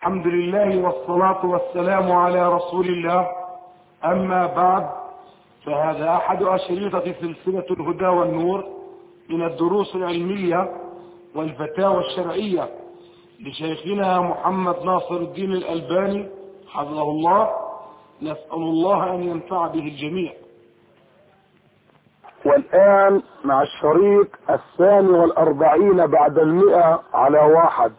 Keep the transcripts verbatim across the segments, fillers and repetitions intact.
الحمد لله والصلاة والسلام على رسول الله. أما بعد، فهذا أحد أشرطة سلسلة الهدى والنور من الدروس العلمية والفتاوى الشرعية لشيخنا محمد ناصر الدين الألباني حفظه الله. نسأل الله أن ينفع به الجميع. والآن مع الشريط الثاني والأربعين بعد المئة على واحد.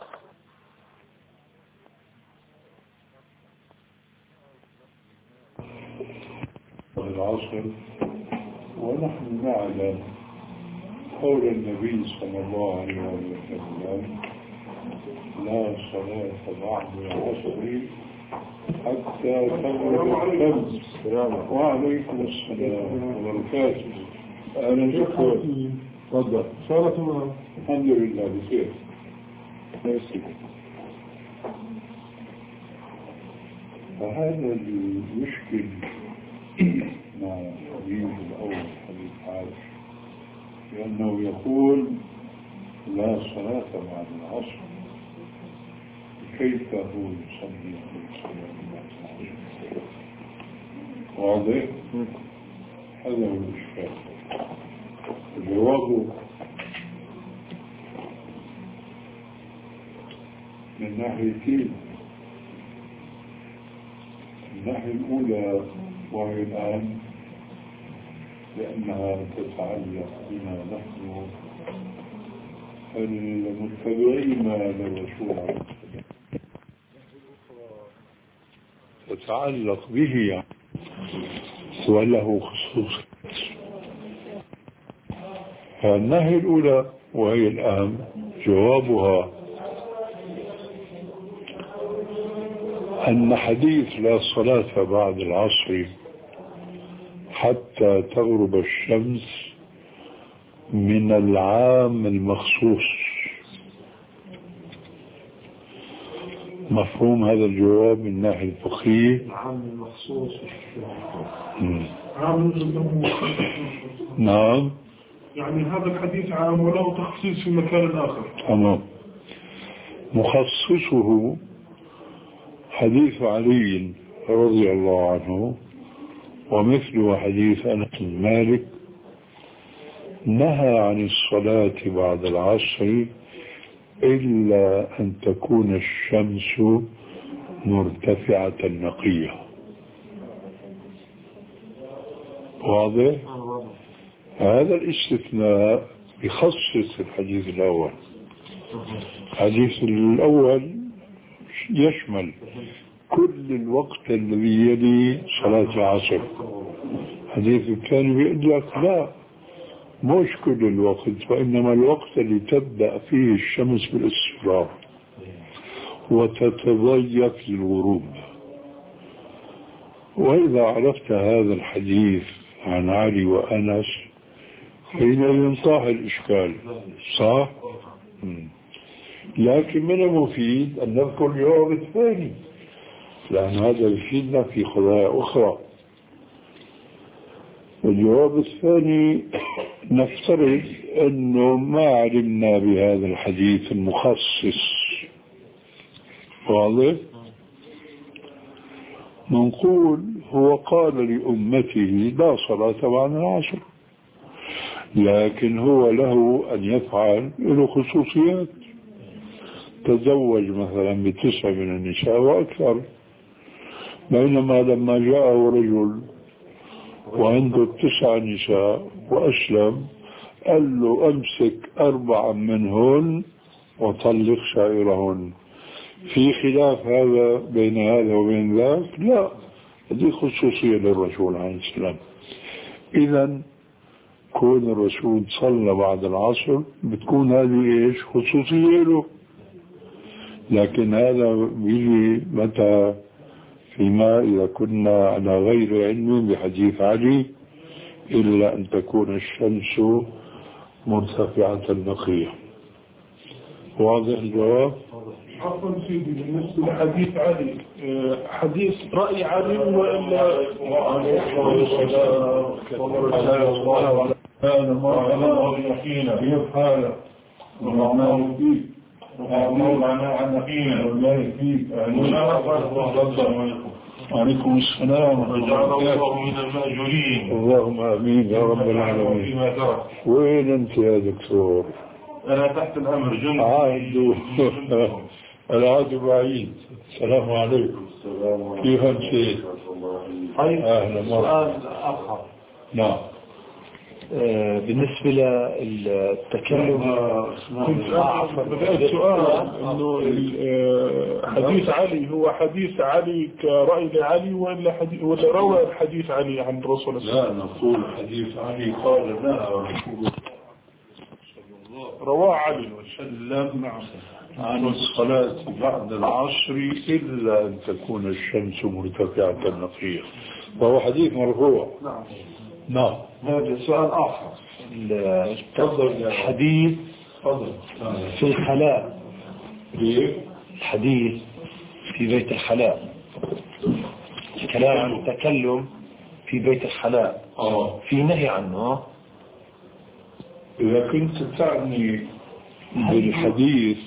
العصر، ونحن نعلم قول النبي صلى الله عليه وسلم: لا صلاة بعد العصر حتى تغرب الشمس. وعليكم السلام وبركاته. أهلا شكرا. تفضل. صلاة. الحمد لله بخير. فهذا المشكل مع الحديث الأول حديث عائشة، لأنه يقول لا صلاة بعد العصر، كيف هو يصلي في الصلاة بعد العصر؟ واضح؟ هذا هو الإشكال. الجواب من ناحيتين. الناحية الأولى وهي الآن لأنها تتعلق بنا نحن المتبعين للرسول عليه السلام، تتعلق به وله خصوص. فالناحية الأولى وهي الآن جوابها أن حديث لا صلاة بعد العصر حتى تغرب الشمس من العام المخصوص. مفهوم هذا الجواب من الناحية الفقهية؟ العام المخصوص. نعم، يعني هذا الحديث عام وله تخصيص في مكان آخر. تمام. مخصصه حديث علي رضي الله عنه، ومثله حديث أنس بن مالك نهى عن الصلاة بعد العصر إلا أن تكون الشمس مرتفعة نقية. واضح؟ هذا الاستثناء يخصص الحديث الأول. الحديث الأول يشمل كل الوقت الذي يلي صلاة العصر. الحديث الثاني بيقول لك لا، مش كل الوقت، وإنما الوقت اللي تبدأ فيه الشمس بالاصفرار وتتضيق للغروب. وإذا عرفت هذا الحديث عن علي وأنس حينئذ صاح الإشكال. صح؟ لكن من المفيد أن نذكر الجواب الثاني، لأن هذا يفيدنا في قضايا أخرى. الجواب الثاني نفترض أنه ما علمنا بهذا الحديث المخصص. واضح؟ نقول هو قال لأمته لا صلاة بعد العصر، لكن هو له أن يفعل له خصوصيات. تزوج مثلا بتسعة من النساء وأكثر، بينما لما جاءه رجل وعنده تسع نساء وأسلم قال له أمسك أربعا منهن وطلق سائرهن. في خلاف هذا بين هذا وبين ذاك؟ لا، هذه خصوصية للرسول عليه السلام. إذن كون الرسول صلى بعد العصر بتكون هذه إيش؟ خصوصية له. لكن هذا بيجي متى؟ فيما إذا كنا على غير علم بحديث علي إلا أن تكون الشمس مرتفعة نقية. واضح الجواب؟ عفوا سيدي، بالنسبة لحديث علي، حديث رأي علي وإلا هذا ما الله يحيينا كيف حاله الرحمن الرحيم. موضعنا عن نبينا والله فيك وعليكم السلام وجعل الله من المأجورين. اللهم آمين يا رب العالمين. وين أنت يا دكتور؟ أنا تحت الأمر جند. عادوا العادوا بعيد. السلام عليكم. كيف أنت؟ طيب أهلا مرحبا. آخر. نعم. آه بالنسبة للتكلم كنت بدأت سؤال إنه حديث علي هو حديث علي كرأي لعلي ولا حديث ولا روى الحديث علي عن الرسول صلى الله عليه وسلم؟ لا نقول حديث علي قال لا رسول رواه علي وسلم عن الصلاة بعد العصر إلا أن تكون الشمس مرتفعة نقية، وهو حديث مرفوع. نعم. نعم. هذا سؤال آخر. الحديث في الخلاء، الحديث في بيت الخلاء، الكلام عن التكلم في بيت الخلاء آه. في نهي عنه. إذا كنت تعني بالحديث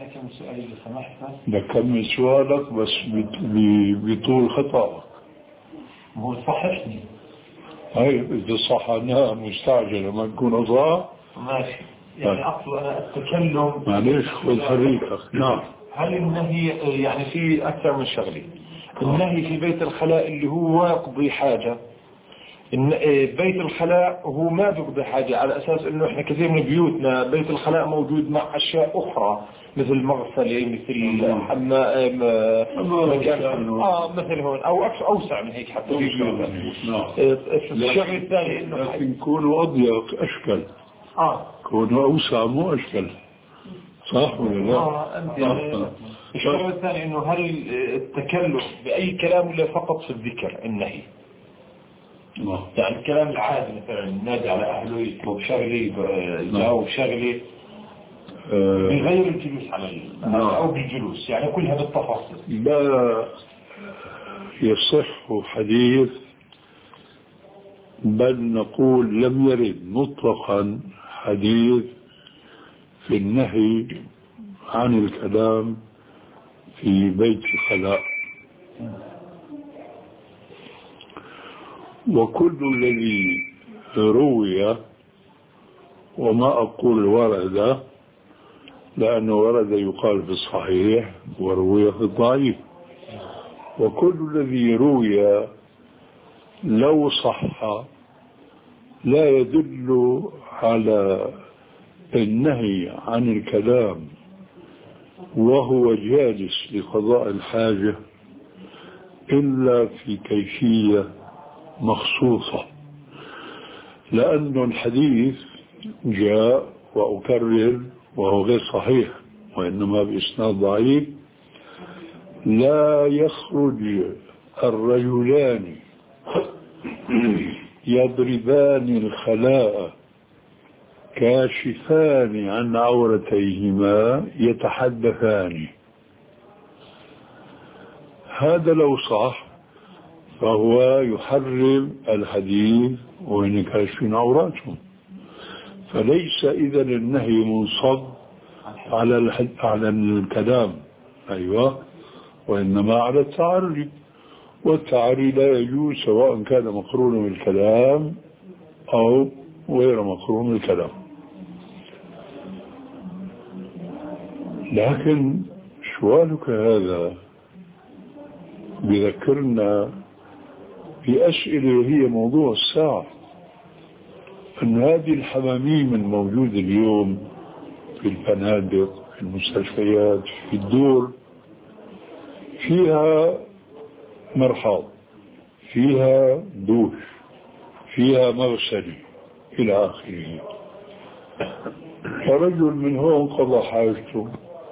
بكمل سؤالك بس بطول خطأ. هو صححني. هاي إذا صحناها مستعجلة ما نكون أضاع ماشي. يعني أقصد أنا التكلم معليش خذ حريقك. نعم. هل النهي يعني في أكثر من شغلة؟ النهي في بيت الخلاء اللي هو يقضي حاجة، بيت الخلاء هو ما بيقضي حاجة، على أساس إنه إحنا كثير من بيوتنا بيت الخلاء موجود مع أشياء أخرى مثل مغسلة مثل حمام مكان آه مثل هون أو أوسع من هيك حتى في بيوتنا. الشغل الثاني إنه لكن كونه أضيق أشكل. آه كونه أوسع مو أشكل. صح ولا لا؟ آه أنت يعني الشغل الثاني إنه هل التكلم بأي كلام ولا فقط في الذكر النهي؟ يعني الكلام العادي مثلا النادي على أهله يطلب شغلي يجاوب شغلي بغير الجلوس على أو بالجلوس، يعني كلها بالتفاصيل. لا يصح حديث، بل نقول لم يرد مطلقا حديث في النهي عن الكلام في بيت الخلاء. وكل الذي روي، وما أقول ورد لأنه ورد يقال في الصحيح وروي في الضعيف، وكل الذي روي لو صح لا يدل على النهي عن الكلام وهو جالس لقضاء الحاجة إلا في كيفية مخصوصة، لأن الحديث جاء وأكرر وهو غير صحيح وإنما بإسناد ضعيف: لا يخرج الرجلان يضربان الخلاء كاشفان عن عورتيهما يتحدثان. هذا لو صح فهو يحرم الحديث وإن كاشفين عوراتهم، فليس إذن النهي منصب على على الكلام، أيوة، وإنما على التعري، والتعري لا يجوز سواء كان مقرونا بالكلام أو غير مقرون بالكلام. لكن سؤالك هذا بذكرنا بأسئلة هي موضوع الساعة، أن هذه الحماميم الموجودة اليوم في الفنادق في المستشفيات في الدور فيها مرحاض، فيها دوش، فيها مغسل إلى آخره. فرجل من هون قضى حاجته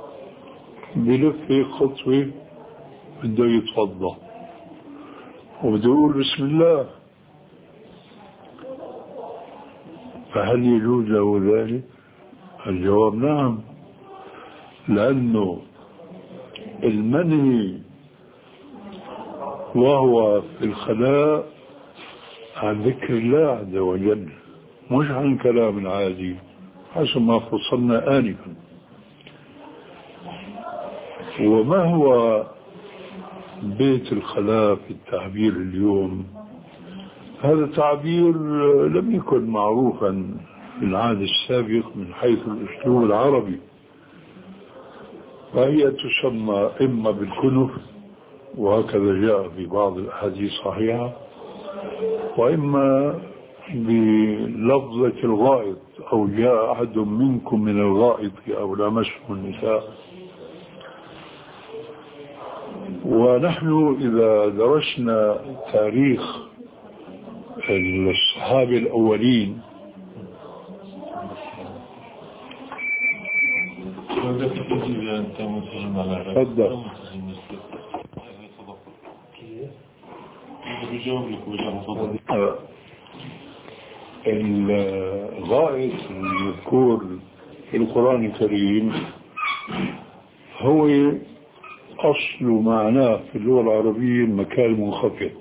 بلف خطوة بده يتفضى وبده يقول بسم الله، فهل يجوز له ذلك؟ الجواب نعم، لأنه المنهي وهو في الخلاء عن ذكر الله عز وجل، مش عن كلام عادي حسب ما فصلنا آنفا. وما هو بيت الخلاء في التعبير اليوم؟ هذا تعبير لم يكن معروفا في العهد السابق من حيث الأسلوب العربي، فهي تسمى إما بالكنف وهكذا جاء في بعض الأحاديث الصحيحة، وإما بلفظة الغائط، أو جاء أحد منكم من الغائط أو لامسه النساء. ونحن إذا درسنا تاريخ الصحابة الأولين تفضل. الغائط المذكور في القرآن الكريم هو أصل معناه في اللغة العربية المكان المنخفض،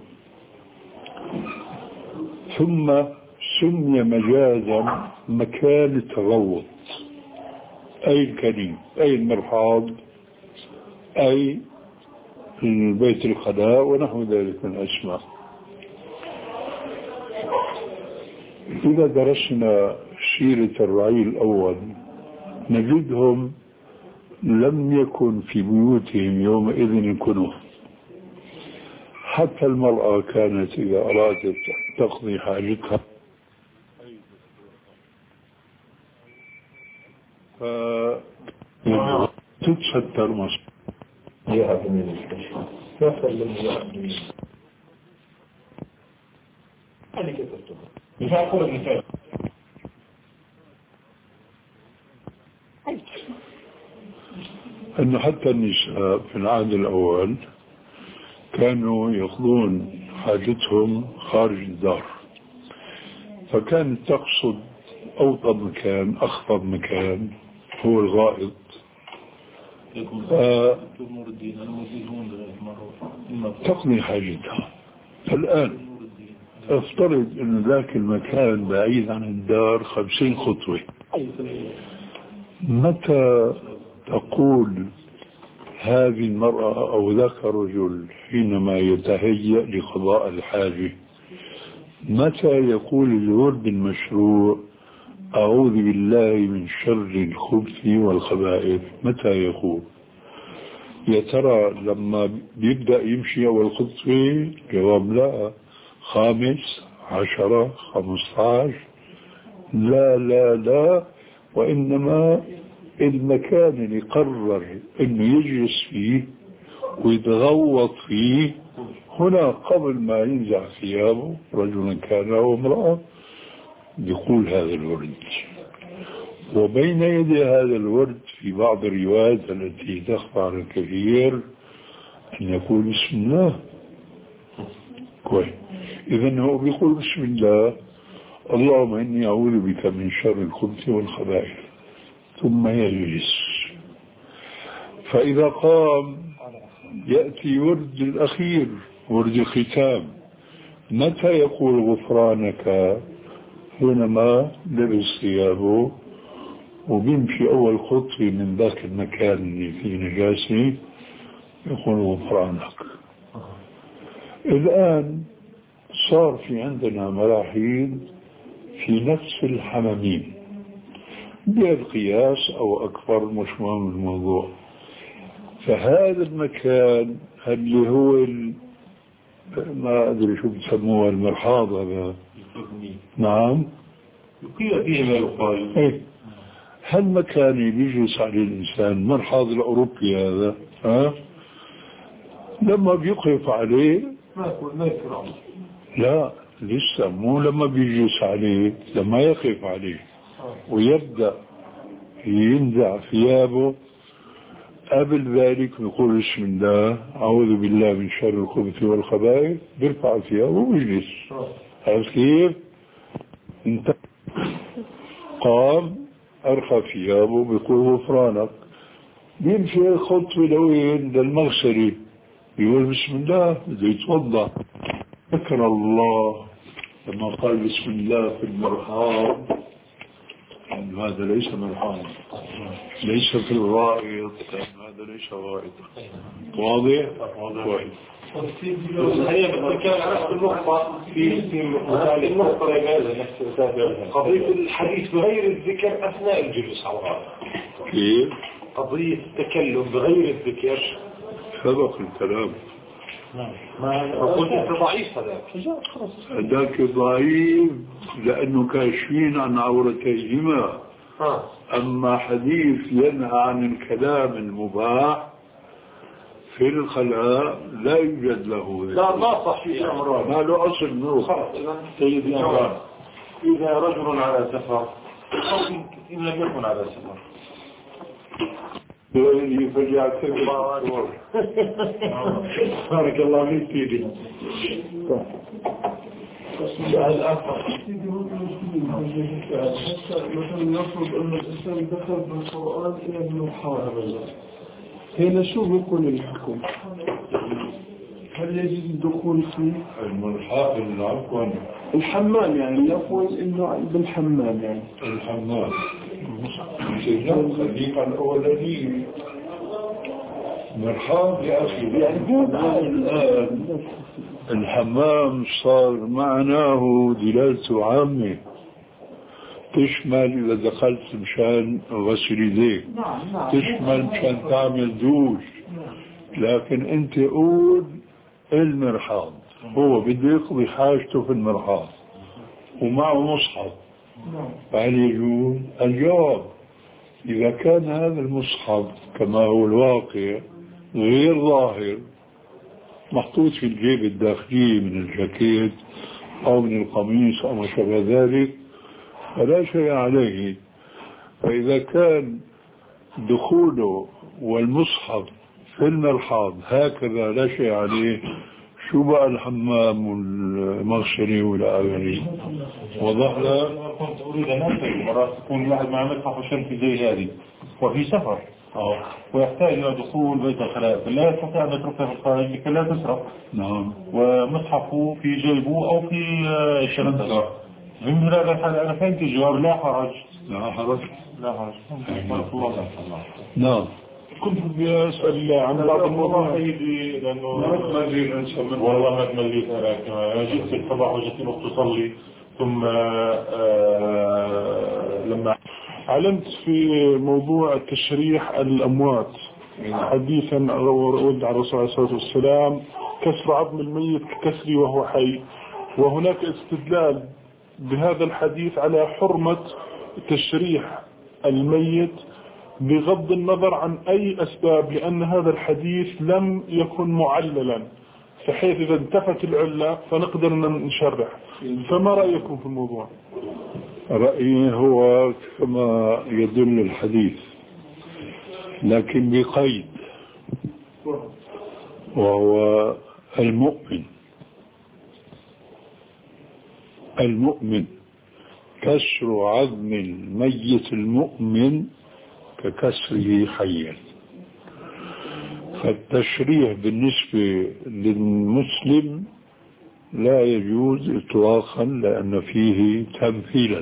ثم سمي مجازا مكان التغوط، أي الكريم، أي المرحاض، أي بيت الخلاء ونحو ذلك من الأسماء. إذا درسنا سيرة الرعيل الأول نجدهم لم يكن في بيوتهم يومئذ الكنوف، حتى المرأة كانت إذا أرادت تقضي حاجتها فتتستر مصر أنه حتى النساء في العهد الأول كانوا يقضون حاجتهم خارج الدار، فكانت تقصد أوطى مكان، أخفض مكان هو الغائط. تقضي حاجتها. الآن افترض أن ذاك المكان بعيد عن الدار خمسين خطوة، متى تقول هذه المرأة أو ذاك الرجل حينما يتهيأ لقضاء الحاجة، متى يقول الورد المشروع أعوذ بالله من شر الخبث والخبائث؟ متى يقول؟ يا ترى لما بيبدأ يمشي أول خطوة؟ جواب لا. خامس، عشرة، خمسة عشر؟ لا لا لا، وإنما المكان اللي قرر انه يجلس فيه ويتغوط فيه هنا قبل ما ينزع ثيابه، رجلا كان او امرأة، يقول هذا الورد. وبين يدي هذا الورد في بعض الروايات التي تخفى على الكثير أن يقول بسم الله. كويس، إذن هو بيقول بسم الله، اللهم إني أعوذ بك من شر الخبث والخبائث، ثم يجلس. فإذا قام يأتي ورد الأخير، ورد الختام. متى يقول غفرانك؟ حينما لبس ثيابه وبيمشي أول خطوة من ذاك المكان اللي فيه نجاسة يقول غفرانك. الآن صار في عندنا مراحيض في نفس الحمامين بالقياس أو أكبر، مش مهم الموضوع. فهذا المكان اللي هو ما أدري شو بتسموها المرحاض هذا، نعم يقيل فيه ما يقال. إيه، هالمكان اللي يجلس عليه الإنسان، مرحاض الأوروبي هذا، ها، لما بيقف عليه ما يقول ما يكره. لا لسه مو لما بيجلس عليه، لما يقف عليه ويبدأ ينزع ثيابه، قبل ذلك يقول بسم الله أعوذ بالله من شر الخبث والخبائث، بيرفع ثيابه ويجلس. عرفت كيف؟ انت قام أرخى ثيابه بيقول غفرانك، بيمشي خطوة لوين؟ للمغسلة، بيقول بسم الله، بده يتوضأ. ذكر الله لما قال بسم الله في المرحاض هذا ليس مرحاض، ليس في الغائط، هذا ليس غائط. واضح؟ واضح. هي كان عرفت النقطة في في النقطة قضية الحديث بغير الذكر أثناء الجلوس على الغائط. كيف؟ قضية التكلم بغير الذكر سبق الكلام. ما قلت انت ضعيف هذاك. هذاك ضعيف لأنه كاشفين عن عورتيهما. أما حديث ينهى عن الكلام المباح في الخلاء لا يوجد له. لا ما صحيح يا مراد، ما له أصل منه. سيد يا مراد، إذا رجل على سفر أو إن لم يكن على سفر فليعتبر. بارك الله فيك سيدي. سؤال آخر. مثلا نفرض أن الإنسان دخل بالقرآن إلى المرحاض، هنا شو بيكون الحكم؟ هل يجوز الدخول فيه؟ المرحاض عفوا الحمام، يعني نقول إنه بالحمام، يعني الحمام الخليقة الأولانية مرحاض يا أخي. يعني الآن الحمام صار معناه دلالته عامة، تشمل إذا دخلت مشان غسل يديك، تشمل مشان تعمل دوش، لكن أنت قول المرحاض هو بده يقضي حاجته في المرحاض ومعه مصحف، فهل يجوز؟ الجواب إذا كان هذا المصحف كما هو الواقع غير ظاهر، محطوط في الجيب الداخلي من الجاكيت أو من القميص أو ما شابه ذلك، فلا شيء عليه. فإذا كان دخوله والمصحف في المرحاض هكذا لا شيء عليه، شو بقى الحمام والمغسلة والآخرين؟ وضح لك؟ كنت أريد أن أسأل مرات تكون واحد مع مصحف وشنطة زي هذه وفي سفر أوه. ويحتاج إلى دخول بيت الخلاء، فلا يستطيع أن يتركها في الخارج لكي لا تسرق. نعم. ومصحفه في جيبه أو في شنطته. من هذا الحال أنا فهمت الجواب، لا حرج. لا حرج. لا حرج. نعم. كنت بدي أسأل عن بعض المواضيع سيدي، لأنه والله ما تمليت أنا كما جيت في الصباح وجدت الأخت تصلي، ثم لما علمت في موضوع تشريح الأموات حديثا ورد على الرسول عليه الصلاة والسلام كسر عظم الميت ككسري وهو حي، وهناك استدلال بهذا الحديث على حرمة تشريح الميت بغض النظر عن أي أسباب، لأن هذا الحديث لم يكن معللا، بحيث إذا انتفت العلة فنقدر نشرح. فما رأيكم في الموضوع؟ رأيي هو كما يدل الحديث، لكن بقيد، وهو المؤمن المؤمن كسر عظم الميت المؤمن ككسره حيا. فالتشريح بالنسبة للمسلم لا يجوز إطلاقا لأن فيه تمثيلا.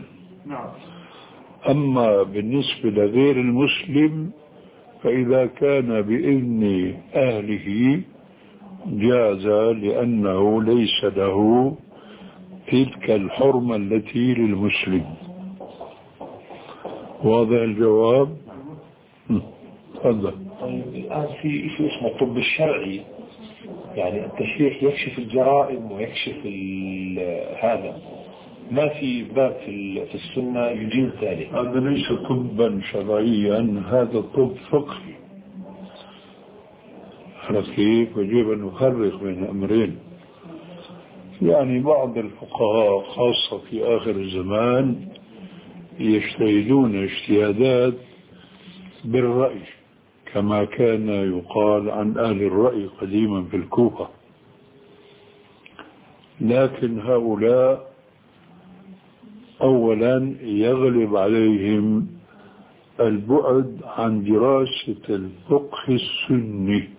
أما بالنسبة لغير المسلم فإذا كان بإذن أهله جاز، لأنه ليس له تلك الحرمة التي للمسلم. واضح الجواب؟ تفضل. طيب الآن في شيء اسمه الطب الشرعي، يعني التشريح يكشف الجرائم ويكشف هذا، ما في باب في في السنة يجيز ذلك. هذا ليس طبا شرعيا، هذا طب فقهي. كيف يجب أن نفرق بين أمرين. يعني بعض الفقهاء خاصة في آخر الزمان يجتهدون اجتهادات بالرأي، كما كان يقال عن أهل الرأي قديما في الكوفة، لكن هؤلاء أولا يغلب عليهم البعد عن دراسة الفقه السني،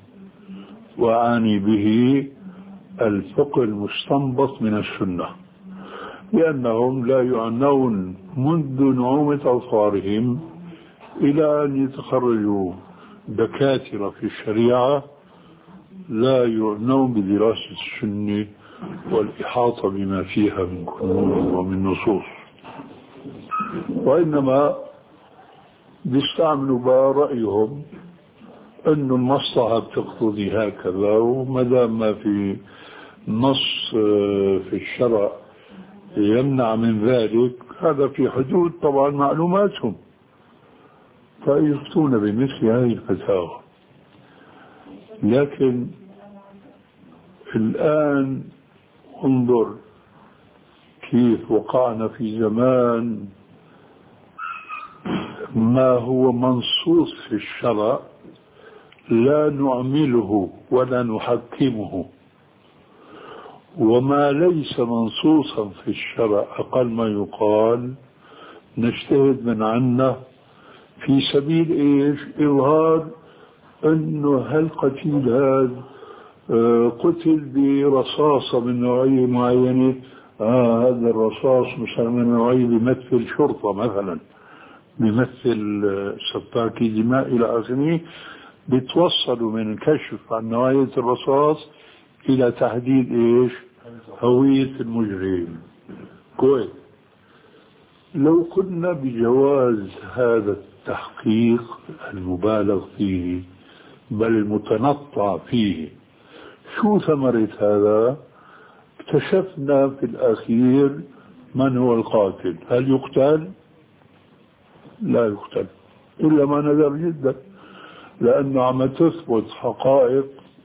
وأعني به الفقه المستنبط من السنة، لأنهم لا يعنون منذ نعومة أظفارهم إلى أن يتخرجوا دكاترة في الشريعة، لا يعنون بدراسة السنة والإحاطة بما فيها من كنوز ومن نصوص، وإنما بيستعملوا بقى رأيهم أن المصلحة بتقتضي هكذا، ومدام ما في نص في الشرع يمنع من ذلك، هذا في حدود طبعا معلوماتهم، فيفتون بمثل هذه الفتاوى. لكن الآن انظر كيف وقعنا في زمان ما هو منصوص في الشرع لا نعمله ولا نحكمه، وما ليس منصوصا في الشرع أقل ما يقال نجتهد من عنه في سبيل إيش؟ إظهار أنه هالقتيل هذا قتل برصاصة من نوعية معينة، آه هذا الرصاص مثلا من نوعية بيمثل شرطة مثلا، بيمثل سفاكي دماء إلى آخره، بيتوصلوا من الكشف عن نوعية الرصاص إلى تحديد إيش؟ هوية المجرم. كويس. لو قلنا بجواز هذا التحقيق المبالغ فيه بل المتنطع فيه، شو ثمرة هذا؟ اكتشفنا في الأخير من هو القاتل. هل يقتل؟ لا يقتل إلا ما نذر جدا، لأنه عم تثبت حقائق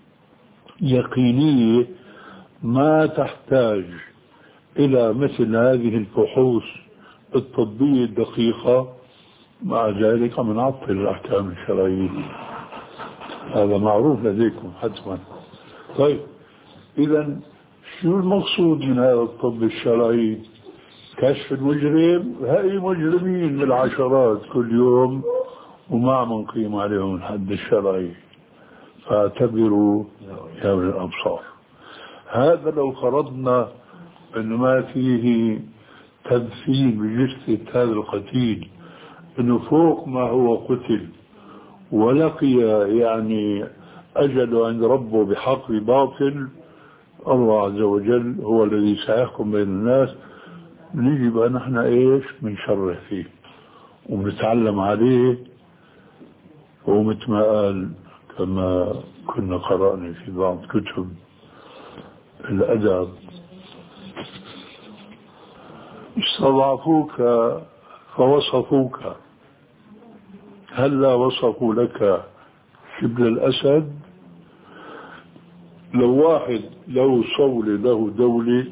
يقينية ما تحتاج إلى مثل هذه الفحوص الطبية الدقيقة. مع ذلك عم نعطل الأحكام الشرعية، هذا معروف لديكم حتما. طيب إذا شو المقصود من هذا الطب الشرعي؟ كشف المجرم. هاي مجرمين بالعشرات كل يوم وما عم نقيم عليهم الحد الشرعي، فاعتبروا يا أولي الأبصار. هذا لو فرضنا أنه ما فيه تمثيل بجثة هذا القتيل، أنه فوق ما هو قتل ولقي يعني أجله عند ربه بحق باطل، الله عز وجل هو الذي سيحكم بين الناس. نيجي بقى نحن إيش؟ بنشرح فيه وبنتعلم عليه، ومثل ما قال كما كنا قرأنا في بعض كتب الأدب: استضعفوك فوصفوك، هلا وصفوا لك شبل الأسد. لو واحد له صولة له دولة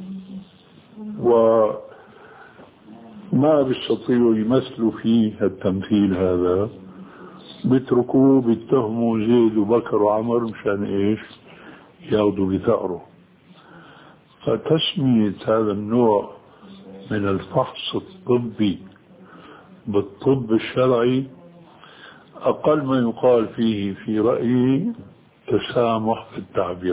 وما بيستطيعوا يمثلوا فيه التمثيل هذا، بيتركوه بيتهموا زيد وبكر وعمر مشان ايش؟ ياخذوا بثأره. فتسمية هذا النوع من الفحص الطبي بالطب الشرعي أقل ما يقال فيه في رأيي تسامح في التعبير.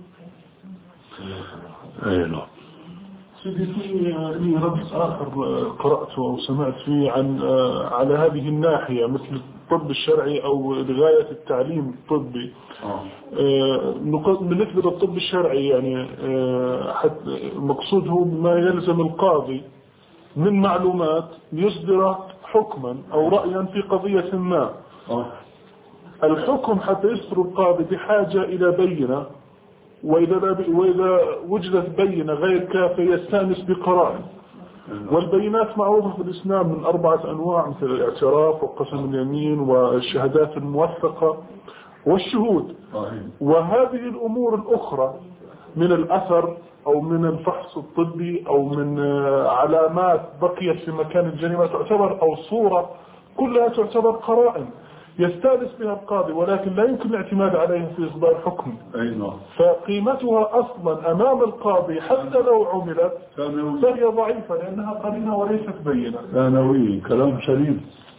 أي نعم. سيدي، في رد آخر قرأته أو سمعت فيه عن على هذه الناحية مثل الطب الشرعي أو لغاية التعليم الطبي. بالنسبة للطب الشرعي يعني مقصوده ما يلزم القاضي من معلومات يصدر حكما أو رأيا في قضية ما. الحكم حتى يصدر القاضي بحاجة إلى بينة، وإذا, وإذا وجدت بينة غير كافية يستانس بقرائن. والبينات معروفة في الإسلام من أربعة أنواع، مثل الاعتراف وقسم اليمين والشهادات الموثقة والشهود. وهذه الأمور الأخرى من الأثر أو من الفحص الطبي أو من علامات بقيت في مكان الجريمة تعتبر أو صورة، كلها تعتبر قرائن يستانس بها القاضي، ولكن لا يمكن الاعتماد عليها في إصدار حكم. فقيمتها أصلا أمام القاضي حتى لو عملت فهي ضعيفة لأنها قرينة وليست بينة. ثانوي. كلام سليم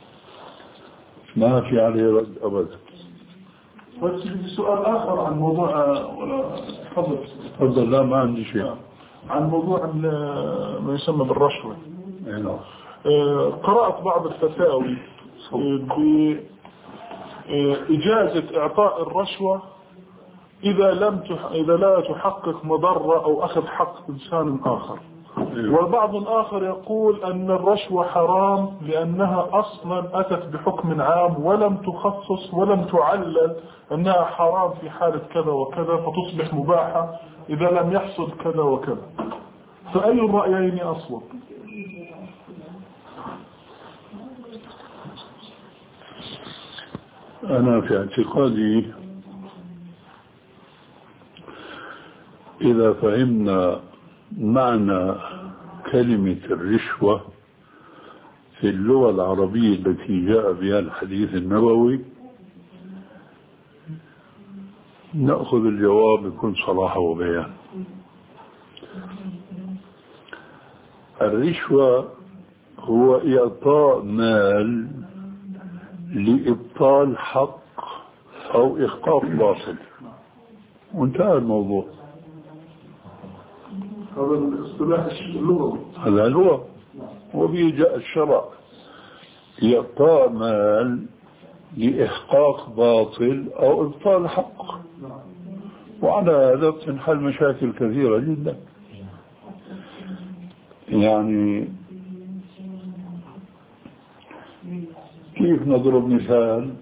ما في عليه رد أبدا. بس سؤال آخر عن موضوع. تفضل. تفضل. لا ما عندي شيء. عن موضوع ما يسمى بالرشوة. قرأت بعض الفتاوي بإجازة إعطاء الرشوة إذا لم تح... إذا لا تحقق مضرة أو أخذ حق إنسان آخر. والبعض الآخر يقول أن الرشوة حرام لأنها أصلا أتت بحكم عام ولم تخصص ولم تعلل أنها حرام في حالة كذا وكذا فتصبح مباحة إذا لم يحصل كذا وكذا. فأي الرأيين أصوب؟ أنا في اعتقادي إذا فهمنا معنى كلمة الرشوة في اللغة العربية التي جاء بها الحديث النبوي نأخذ الجواب بكل صراحة وبيان. الرشوة هو إعطاء مال لإبطال حق أو إحقاق باطل، وانتهى الموضوع. هذا الاصطلاح اللغوي، هذا اللغة، وبيجاء الشرع إعطاء مال لإحقاق باطل أو إبطال حق، وعلى هذا تنحل مشاكل كثيرة جدا. يعني كيف نضرب مثال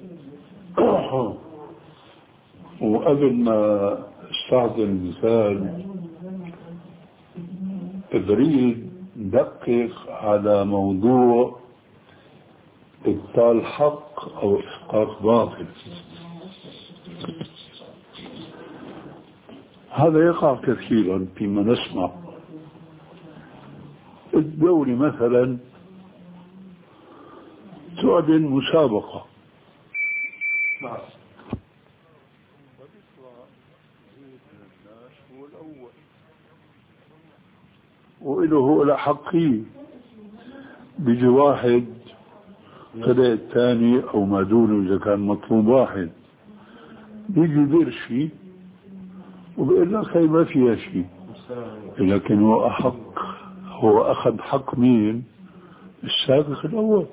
وقبل ما استخدم مثال بريد ندقق على موضوع إبطال حق أو إحقاق باطل. هذا يقع كثيرا فيما نسمع. الدولة مثلا تعلن مسابقة وإله هو الأحقية، بيجي واحد طلع الثاني أو ما دونه إذا كان مطلوب واحد، بيجي يدير شيء وبيقول لك هي ما فيها شيء، لكن هو أحق، هو أخذ حق مين؟ السابق الأول.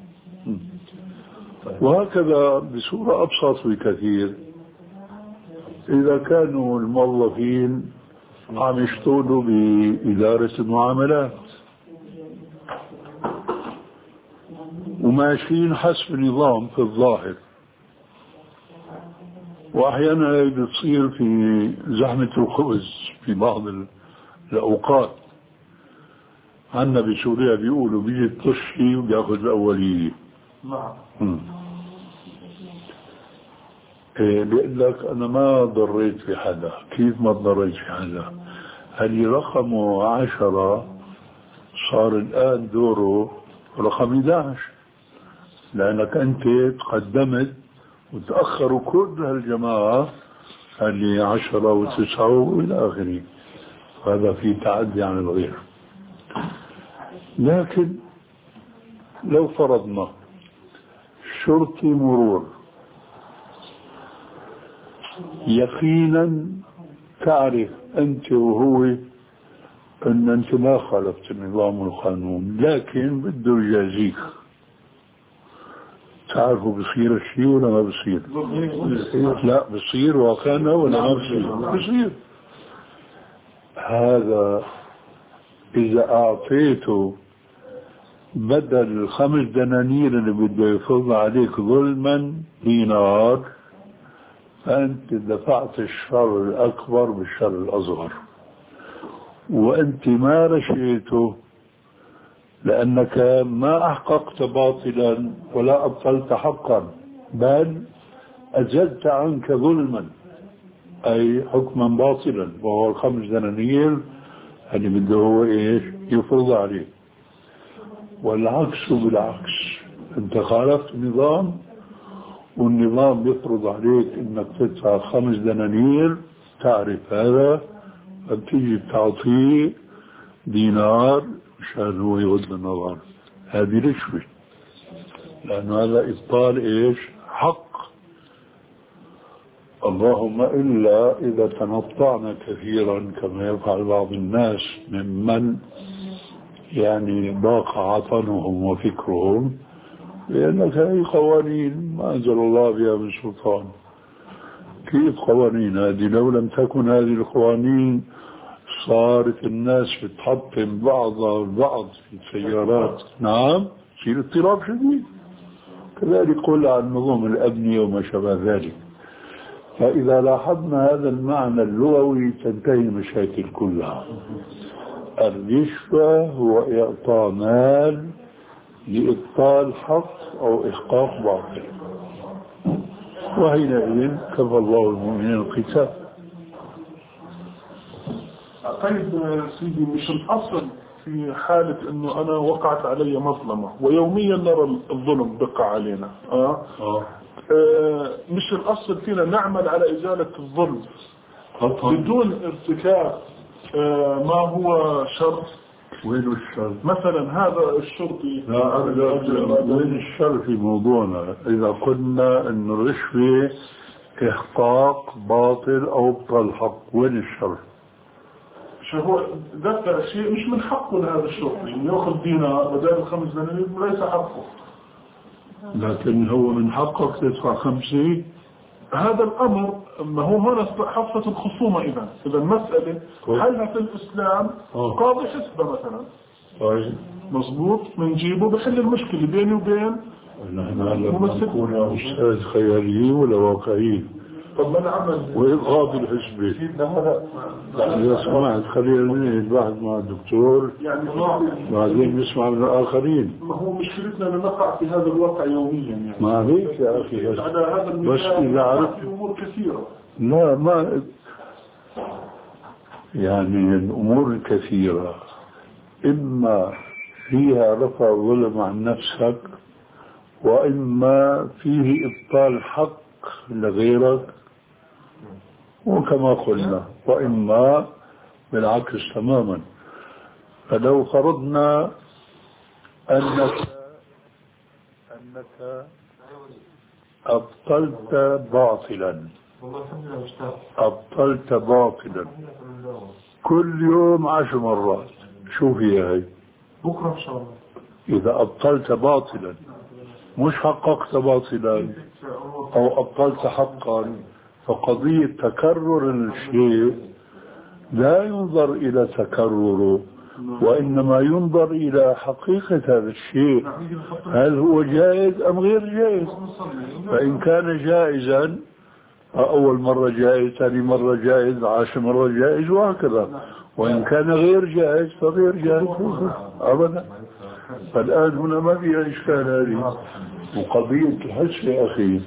وهكذا بصورة أبسط بكثير إذا كانوا الموظفين عم يشتغلوا بإدارة المعاملات وماشيين حسب نظام في الظاهر، وأحيانا بتصير في زحمة الخبز في بعض الأوقات. عنا بسوريا بيقولوا بيجي الطشي وبياخذ الأولية. نعم. إيه بيقول لك أنا ما ضريت في حدا. كيف ما ضريت في حدا؟ هل رقمه عشرة صار الآن دوره رقم إحدى عشر، لأنك أنت تقدمت وتأخروا كل هالجماعة اللي عشرة وتسعة وإلى آخره. هذا في تعدي عن الغير. لكن لو فرضنا شرطي مرور يقينا تعرف أنت وهو أن أنت ما خالفت النظام والقانون، لكن بده يجازيك، تعرفوا بصير الشيء ولا ما بصير؟ لا بصير وكان ولا ما بصير؟ بصير. هذا إذا أعطيته بدل الخمس دنانير اللي بده يفرض عليك ظلما دينار، فأنت دفعت الشر الأكبر بالشر الأصغر، وأنت ما رشيته لأنك ما أحققت باطلا ولا أبطلت حقا، بل أزلت عنك ظلما أي حكما باطلا، وهو الخمس دنانير اللي بده هو إيش يفرض عليه. والعكس بالعكس، أنت خالفت النظام والنظام بيفرض عليك انك تدفع خمس دنانير، تعرف هذا، فبتيجي بتعطيه دينار مشان هو يغض النظر. هذه رشوة، لأنه هذا إبطال إيش؟ حق. اللهم إلا إذا تنطعنا كثيرا كما يفعل بعض الناس ممن يعني ضاق عطنهم وفكرهم، لأنك هذه قوانين ما أنزل الله بها من سلطان. كيف قوانين هذه؟ لو لم تكن هذه القوانين صارت الناس بتحطم بعضها البعض في السيارات، نعم، يصير اضطراب شديد. كذلك قل عن نظم الأبنية وما شابه ذلك. فإذا لاحظنا هذا المعنى اللغوي تنتهي المشاكل كلها. الرشوة هو إعطاء مال لإبطال حق أو إحقاق باطل، وحينئذ كفى الله المؤمنين القتال. طيب سيدي، مش الأصل في حالة أنه أنا وقعت علي مظلمة ويوميا نرى الظلم بقى علينا آه؟ آه. آه مش الأصل فينا نعمل على إزالة الظلم بدون ارتكاب آه ما هو شر؟ وين الشر؟ مثلا هذا الشرطي، لا وين الشر في موضوعنا؟ إذا قلنا أن الرشوة إحقاق باطل أو ابطال حق، وين الشر؟ شو هو ذكر شيء مش من حقه لهذا الشرطي انه ياخذ دينار بدل خمس دنانير، ليس حقه. لكن هو من حقك تدفع خمسة. هذا الامر ما هو هنا حصة الخصومة. اذا اذا المسألة حلها في الاسلام قاضي حسبة مثلا، طيب مظبوط، بنجيبه بحل المشكلة بيني وبين. نحن هلا نكون استاذ خيالي ولا واقعي؟ طب انا عمل وإلغاء الحسبة. إذا سمعت خلينا الواحد مع الدكتور يعني بعدين نسمع من الآخرين. ما هو مشكلتنا أن نقع في هذا الواقع يوميا يعني. ما عليك يا أخي، بس, على هذا بس إذا عرفت أمور كثيرة. لا ما يعني الأمور الكثيرة إما فيها رفع ظلم عن نفسك، وإما فيه إبطال حق لغيرك، وكما قلنا وإما بالعكس تماما. فلو فرضنا أنك أنك أبطلت باطلا أبطلت باطلا كل يوم عشر مرات، شو هي هي؟ بكرة إن شاء الله. إذا أبطلت باطلا مش حققت باطلا أو أبطلت حقا، فقضية تكرر الشيء لا ينظر إلى تكرره، وإنما ينظر إلى حقيقة هذا الشيء، هل هو جائز أم غير جائز. فإن كان جائزا أول مرة جائز، ثاني مرة جائز، عشر مرة جائز، وهكذا. وإن كان غير جائز فغير جائز أبدا. فالآن هنا ما في إشكال هذه. وقضية الحس يا أخي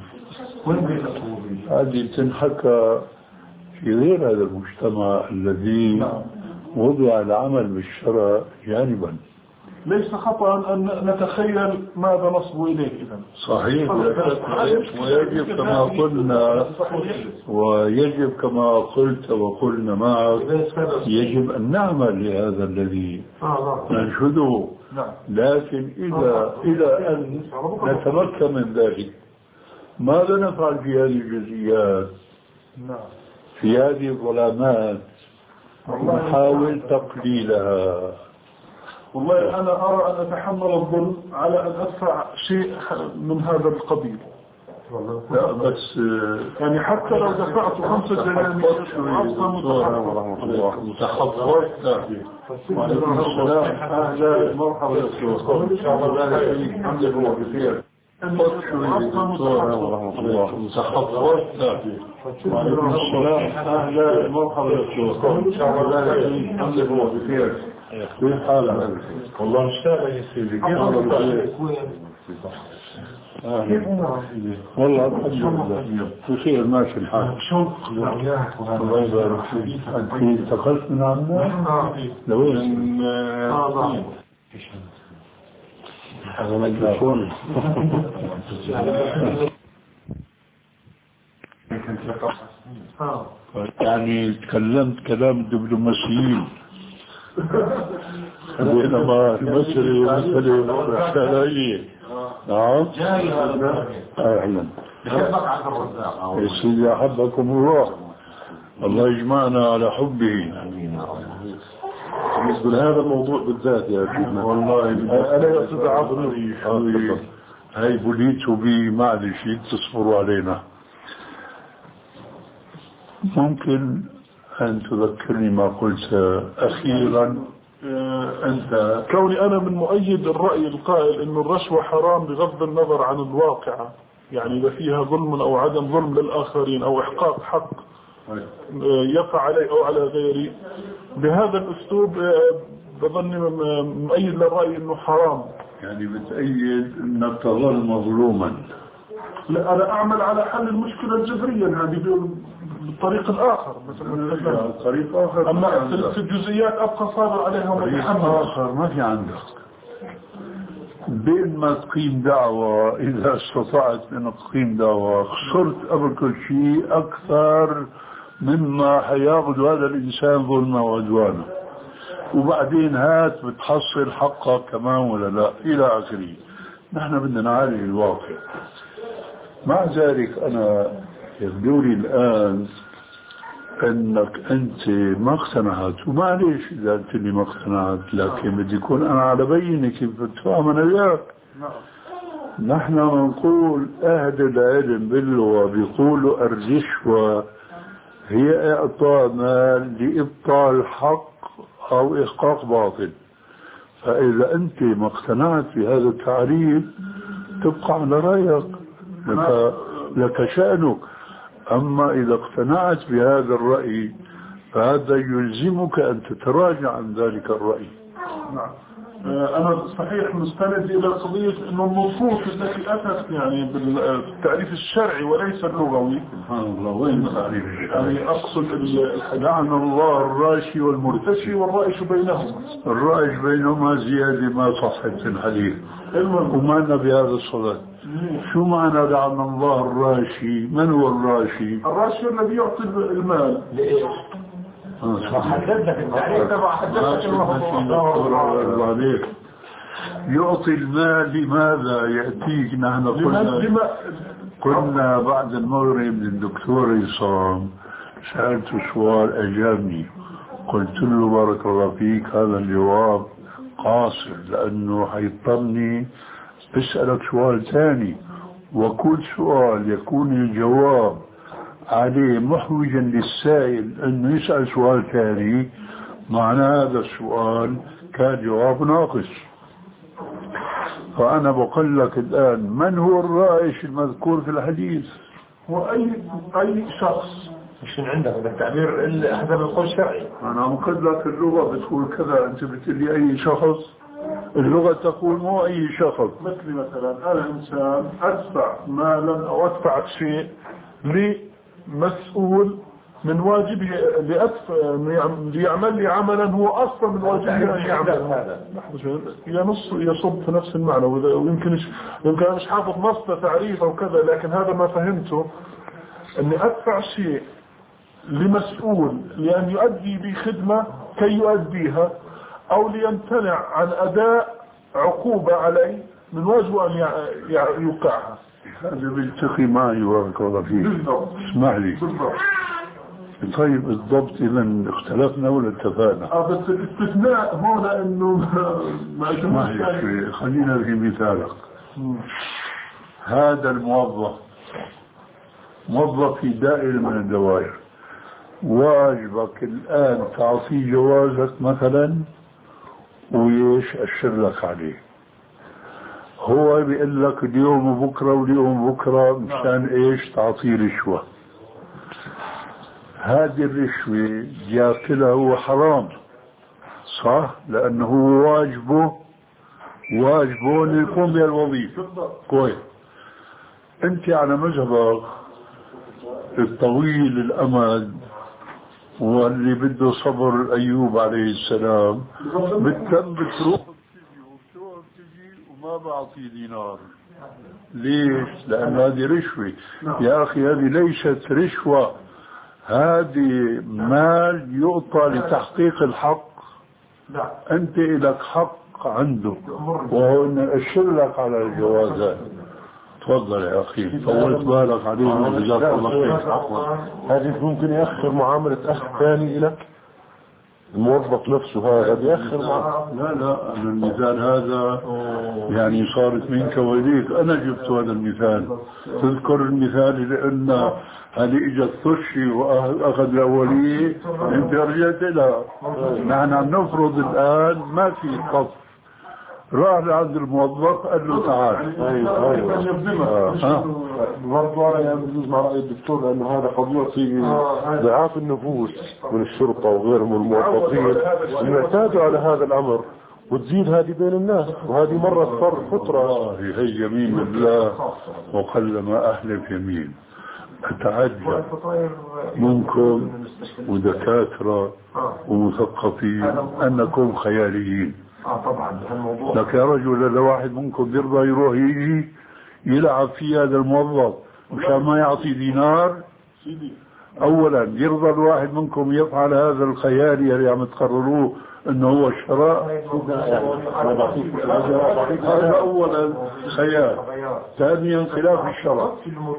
هذه تنحكى في غير هذا المجتمع الذي وضع العمل بالشرع جانبا. ليس خطأ أن نتخيل ماذا نصب إليه. إذن صحيح، ويجب كما قلنا ويجب كما قلت وقلنا معك يجب أن نعمل لهذا الذي ننشده. لكن إذا إلى أن نتمكن من ذلك ماذا نفعل في هذه الجزئيات، في هذه الظلامات؟ نحاول تقليلها. والله أنا أرى أن أتحمل الظلم على أن أدفع شيء من هذا القبيل. لا بس يعني حتى لو دفعت خمسة دنانير متخفض. وعليكم السلام، أهلا مرحبا دكتور، إن شاء الله ذلك الحمد لله بخير. متخفض. وعليكم السلام، أهلا مرحبا دكتور، إن شاء الله ذلك الحمد لله بخير. كيف حالك؟ والله مشتاق يا سيدي، كيف حالك؟ والله الحمد لله بخير ماشي الحال. الله يبارك فيك. أنت انتقلت من عمان؟ لوين؟ هذا ميكروفون. يعني تكلمت كلام الدبلوماسيين، بينما المسألة مسألة رسالية. نعم. أهلا. بحبك عبد الرزاق. يا سيدي أحبكم الله، الله يجمعنا على حبه. بالنسبة لهذا الموضوع بالذات يا شيخنا والله أنا يقصد عبد هاي بوليتوا بي معلش تصبروا علينا. ممكن أن تذكرني ما قلت أخيرا؟ أنت كوني أنا من مؤيد الرأي القائل إنه الرشوة حرام بغض النظر عن الواقع، يعني إذا فيها ظلم أو عدم ظلم للآخرين أو إحقاق حق يقع علي أو على غيري، بهذا الأسلوب بظني مؤيد للرأي إنه حرام. يعني بتأيد أنك تظل مظلوما؟ لا، أنا أعمل على حل المشكلة الجذرية هذه بالطريق الآخر مثلا طريق آخر، أما في الجزئيات أبقى صابر عليها ومتحمل. آخر ما في عندك بين ما تقيم دعوة، إذا استطعت أن تقيم دعوة خسرت قبل كل شيء أكثر مما حياخذ هذا الإنسان ظلمه وعدوانه، وبعدين هات بتحصل حقك كمان ولا لا إلى آخره. نحن بدنا نعالج الواقع. مع ذلك أنا يبدو لي الآن أنك أنت ما اقتنعت، ومعليش إذا أنت اللي ما اقتنعت، لكن بدي يكون أنا على بينة كيف بتفهم أنا وياك. نحن نقول أهل العلم باللغة بيقولوا الرشوة هي إعطاء مال لإبطال حق أو إحقاق باطل. فإذا أنت ما اقتنعت بهذا التعريف تبقى على رأيك، لك, لك شأنك. أما إذا اقتنعت بهذا الرأي فهذا يلزمك أن تتراجع عن ذلك الرأي. نعم. أنا صحيح مستند إلى قضية أنه النصوص التي أتت يعني بالتعريف الشرعي وليس اللغوي. سبحان الله، وين التعريف الشرعي؟ يعني أقصد لعن الله الراشي والمرتشي والرائش بينهما. الرائش بينهما زيادة ما صحت في الحديث، وما لنا بهذا الصلاة. شو معنى لعن الله الراشي؟ من هو الراشي؟ الراشي الذي يعطي المال. حددت التعريف تبع حددت الموضوع. يعطي المال لماذا يأتيك؟ نحن قلنا قلنا بعد المغرب للدكتور عصام سألته سؤال أجابني، قلت له بارك الله فيك هذا الجواب قاصر لأنه حيضطرني بسألك سؤال ثاني، وكل سؤال يكون الجواب عليه محوجا للسائل أنه يسأل سؤال ثاني، معنى هذا السؤال كان جواب ناقص. فأنا بقول لك الآن من هو الرائش المذكور في الحديث؟ هو أي أي شخص. مش عندك هذا التعبير إلا حسب القول الشرعي. أنا بقول لك اللغة بتقول كذا، أنت بتقول لي أي شخص. اللغة تقول مو أي شخص. مثلي مثلا أنا إنسان أدفع مالا أو أدفع شيء لمسؤول من واجبه ليعمل لي عملا هو أصلا من واجبه أن يعمل هذا. ينص يصب في نفس المعنى، ويمكن يمكن أنا مش حافظ نص تعريف أو كذا، لكن هذا ما فهمته، أني أدفع شيء لمسؤول لأن يؤدي بي خدمة كي يؤديها، أو ليمتنع عن أداء عقوبة علي من واجبه أن يوقعها. هذا بيلتقي معي بارك الله فيك. اسمح لي. بالضبط. طيب بالضبط، إذا اختلفنا ولا اتفقنا؟ اه بس الاستثناء هنا انه ما اسمح لي خلينا في مثالك. هذا الموظف موظف في دائرة من الدوائر، واجبك الآن تعطيه جوازك مثلا ويش أشر لك عليه، هو بيقول لك اليوم وبكرة واليوم وبكرة مشان ايش تعطيه رشوة. هذه الرشوة ياكلها هو حرام صح، لأنه هو واجبه واجبه أن يقوم بالوظيفة. كويس، أنت على مذهبك الطويل الأمد واللي بده صبر أيوب عليه السلام بتم بتروح بتجي وبتروح بتجي وما بعطي دينار. ليش؟ لأن هذه رشوة يا أخي، هذه ليست رشوة، هذه مال يعطى لتحقيق الحق. أنت لك حق عنده وهو أن أشر لك على الجوازات. تفضل يا أخي طولت بالك علينا جزاك الله خير. هذه ممكن يأخر معاملة أخ ثاني لك الموظف نفسه هذا بيأخر معاملة. لا لا المثال هذا يعني صارت منك وإليك. أنا جبت هذا المثال. تذكر المثال لأن هذه إجت تشي وأخذ الأولية أنت رجعت لها. نحن عم نفرض الآن ما في قص. راح لعند الموظف قال له تعال. ايوه ايوه برضه انا يعني بجوز مع راي الدكتور لانه هذا قد يعطي ضعاف النفوس من الشرطه وغيرهم الموظفين اللي اعتادوا على هذا الامر وتزيد هذه بين الناس وهذه مره صار فتره. هي يمين بالله وقل ما احلف يمين. اتعجب منكم ودكاتره ومثقفين انكم خياليين. اه طبعا الموضوع لك يا رجل لو واحد منكم بيرضى يروح يجي يلعب في هذا الموظف مشان ما يعطي دينار. اولا يرضى الواحد منكم يفعل هذا الخيال اللي عم تقرروه انه هو الشراء. هذا اولا خيال. ثانيا خلاف الشرع.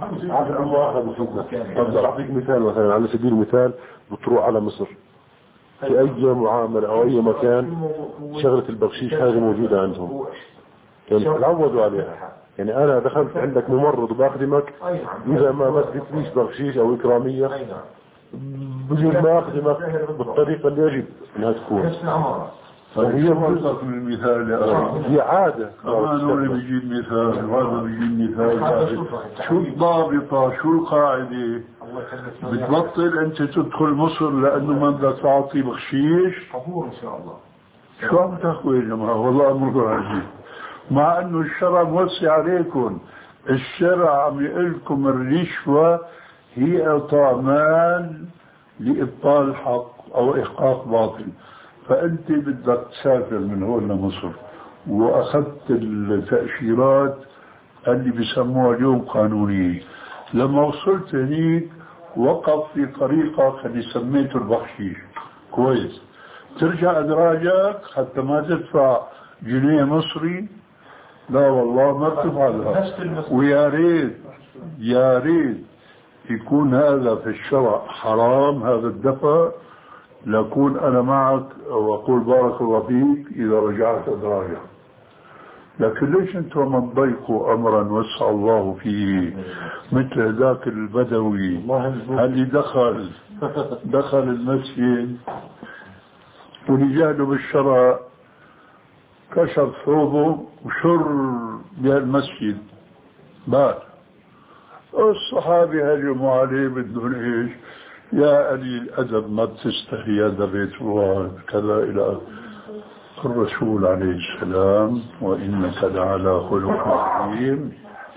بدي اعطيك مثال مثلا على سبيل المثال بتروح على مصر في اي معامله او اي مكان شغله البخشيش هذه موجوده عندهم يعني تعودوا عليها. يعني انا دخلت عندك ممرض وبخدمك اذا ما بديتنيش بخشيش او اكراميه بجوز ما اخدمك بالطريقه اللي يجب انها تكون. فهي فرصة من المثال يا أخي. هي عادة. هذا اللي بيجيب مثال وهذا بيجيب مثال. شو الضابطة شو القاعدة؟ بتبطل أنت تدخل مصر لأنه ما بدك تعطي بخشيش؟ قبول إن شاء الله. شو عم تحكوا يا جماعة؟ والله أمركم عجيب. مع أنه الشرع موسع عليكم. الشرع عم يقول لكم الرشوة هي إعطاء مال لإبطال حق أو إحقاق باطل. فأنت بدك تسافر من هون لمصر وأخذت التأشيرات اللي بيسموها اليوم قانونية. لما وصلت هنيك وقف في طريقة اللي سميته البخشيش. كويس. ترجع أدراجك حتى ما تدفع جنيه مصري. لا والله ما بتفعلها. ويا ريت يا ريت يكون هذا في الشرع حرام هذا الدفع لأكون أنا معك وأقول بارك الله فيك إذا رجعت أدراجك. لكن ليش أنتم ما تضيقوا أمرا وسع الله فيه مثل ذاك البدوي اللي دخل دخل المسجد ورجاله بالشرع كشف ثوبه وشر بهالمسجد بات. الصحابي هجموا عليه بدون ايش يا قليل الأدب ما بتستحي هذا بيت الله كذا إلى الرسول عليه السلام وإنك لعلى خلق عظيم.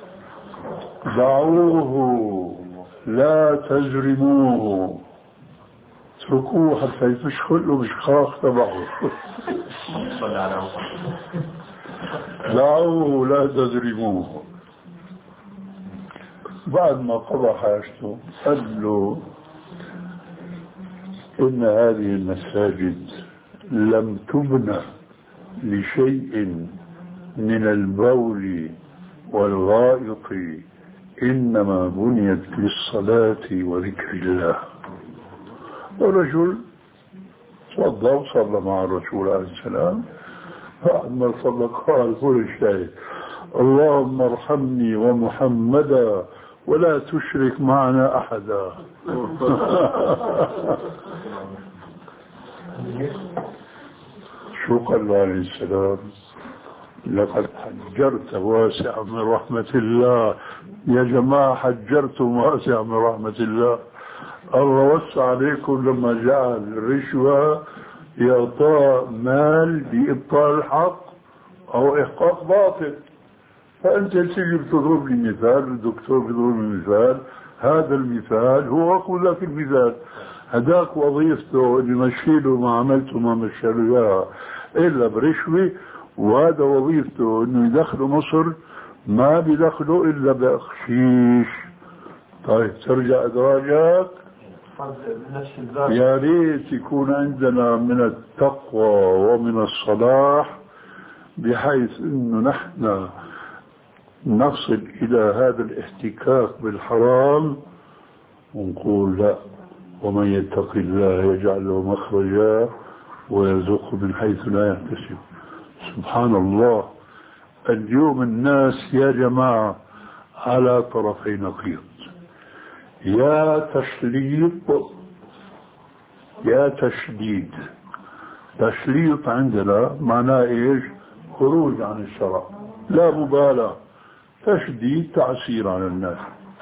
دعوه لا تزرموه اتركوه حتى يفشخل له بشخاخ تبعه. دعوه لا تزرموه. بعد ما قضى حاجته قال له إن هذه المساجد لم تبنى لشيء من البول والغائط إنما بنيت للصلاة وذكر الله. ورجل صلى وصلى مع الرسول عليه السلام. بعد ما صلى قال كل شيء اللهم ارحمني ومحمدا ولا تشرك معنا أحدا. شو قال له عليه السلام؟ لقد حجرت واسع من رحمة الله. يا جماعة حجرتم واسع من رحمة الله. الله وسع عليكم لما جعل الرشوة إعطاء مال بإبطال الحق أو إحقاق باطل. فأنت تيجي بتضرب لي مثال الدكتور بيضرب لي مثال. هذا المثال هو أقول لك المثال هداك وظيفته اللي مشيله ما عملته ما مشيله إياها إلا برشوة. وهذا وظيفته إنه يدخله مصر ما بيدخله إلا بأخشيش. طيب ترجع أدراجك. يا ريت يكون عندنا من التقوى ومن الصلاح بحيث إنه نحن نصل إلى هذا الاحتكاك بالحرام ونقول لا، ومن يتق الله يجعل له مخرجا ويرزقه من حيث لا يحتسب. سبحان الله، اليوم الناس يا جماعة على طرفي نقيض، يا تشليط يا تشديد. تشليط عندنا معناه ايش؟ خروج عن الشرع، لا مبالاة. تشديد تعسير على الناس.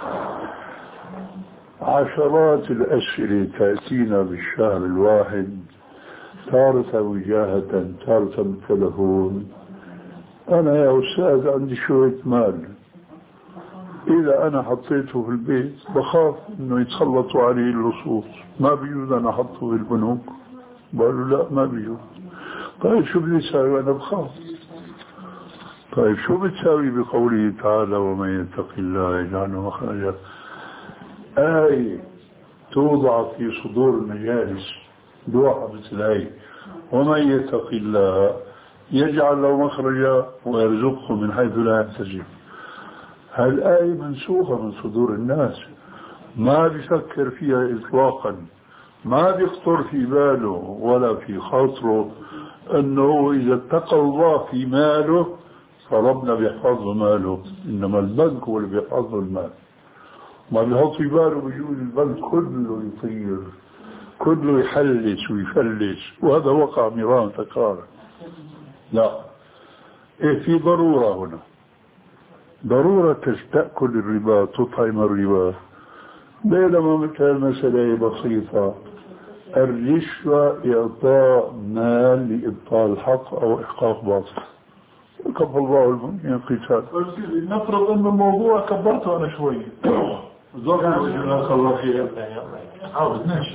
عشرات الأسئلة تأتينا بالشهر الواحد، تارة وجاهة، تارة بالتلفون. أنا يا أستاذ عندي شوية مال، إذا أنا حطيته في البيت بخاف إنه يتسلطوا عليه اللصوص، ما بيجوز أنا أحطه في البنوك. بقول له لا ما بيجوز. طيب شو بدي أساوي؟ أنا بخاف. طيب شو بتساوي بقوله تعالى ومن يتق الله يجعل له مخرجا؟ آية توضع في صدور المجالس دوحة مثل هاي، ومن يتق الله يجعل له مخرجا ويرزقه من حيث لا يحتسب. هالآية منسوخة من صدور الناس، ما بيفكر فيها إطلاقا، ما بيخطر في باله ولا في خاطره أنه إذا اتقى الله في ماله فربنا بيحفظ ماله، إنما البنك هو اللي بيحفظ المال. ما بيحط في باله بيجوز البنك كله يطير، كله يحلس ويفلس، وهذا وقع مرارا تكرارا. لا، إيه في ضرورة هنا، ضرورة تأكل الربا، تطعم الربا. بينما مثل المسألة بسيطة، الرشوة إعطاء مال لإبطال حق أو إحقاق باطل. كفى الله المؤمنين قتال. نفرض أن الموضوع كبرته أنا شوي. ظهر جزاك الله خير. عاوز نمشي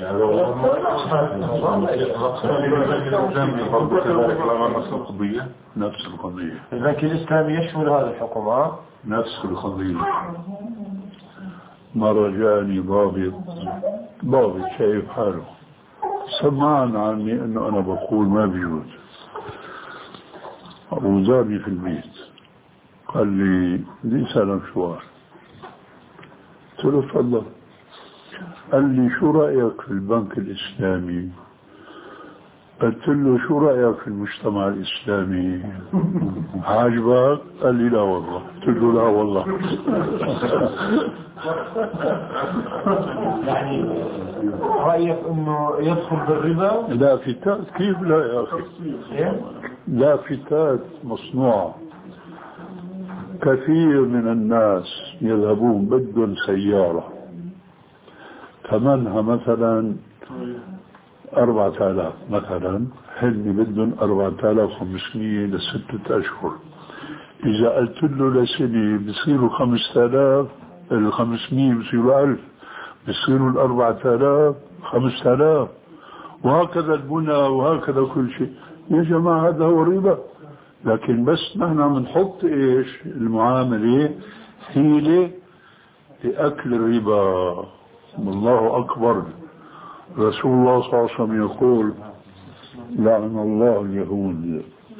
نفس القضية. نفس القضية. البنك الإسلامي يشمل هذا الحكم. ها؟ نفس القضية. مرة جاني ضابط ضابط شايف حاله، سمعنا عني انه انا بقول ما بيجوز، وزارني في البيت قال لي بدي اسالك سؤال. قلت له تفضل. قال لي شو رايك في البنك الاسلامي؟ قلت له شو رايك في المجتمع الاسلامي؟ عاجبك؟ قال لي لا والله. قلت له لا والله. يعني رأيك انه يدخل بالربا؟ لافتات كيف لا يا اخي؟ لافتات مصنوعة. كثير من الناس يذهبون بدون سيارة ثمنها مثلا أربعة آلاف، مثلا هن بدهم أربعة آلاف وخمسمية لستة أشهر. إذا قلت له لسنة بصيروا خمسة آلاف، الخمسمية بصيروا ألف، بصيروا الأربعة آلاف خمسة آلاف، وهكذا البنى وهكذا كل شيء. يا جماعة هذا هو الربا. لكن بس نحن بنحط إيش المعاملة حيلة لأكل الربا. الله أكبر. رسول الله صلى الله عليه وسلم يقول لعن الله اليهود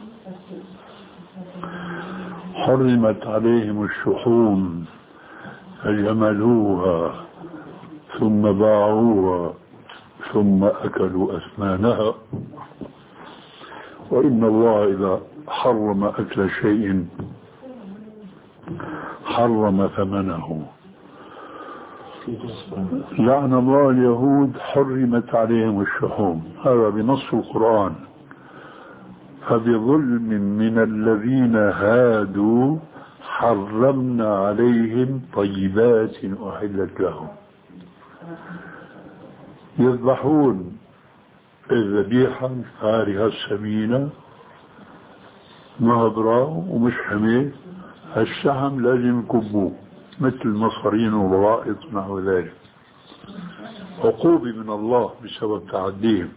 حرمت عليهم الشحوم فجملوها ثم باعوها ثم أكلوا أثمانها. وإن الله إذا حرم أكل شيء حرم ثمنه. لعن الله اليهود حرمت عليهم الشحوم، هذا بنص القرآن. فبظلم من الذين هادوا حرمنا عليهم طيبات أحلت لهم. يذبحون الذبيحة فارهة السمينة مهبرة ومش حميد، الشحم لازم يكبوه مثل المصارين والرائط ونحو ذلك، عقوبة من الله بسبب تعديهم.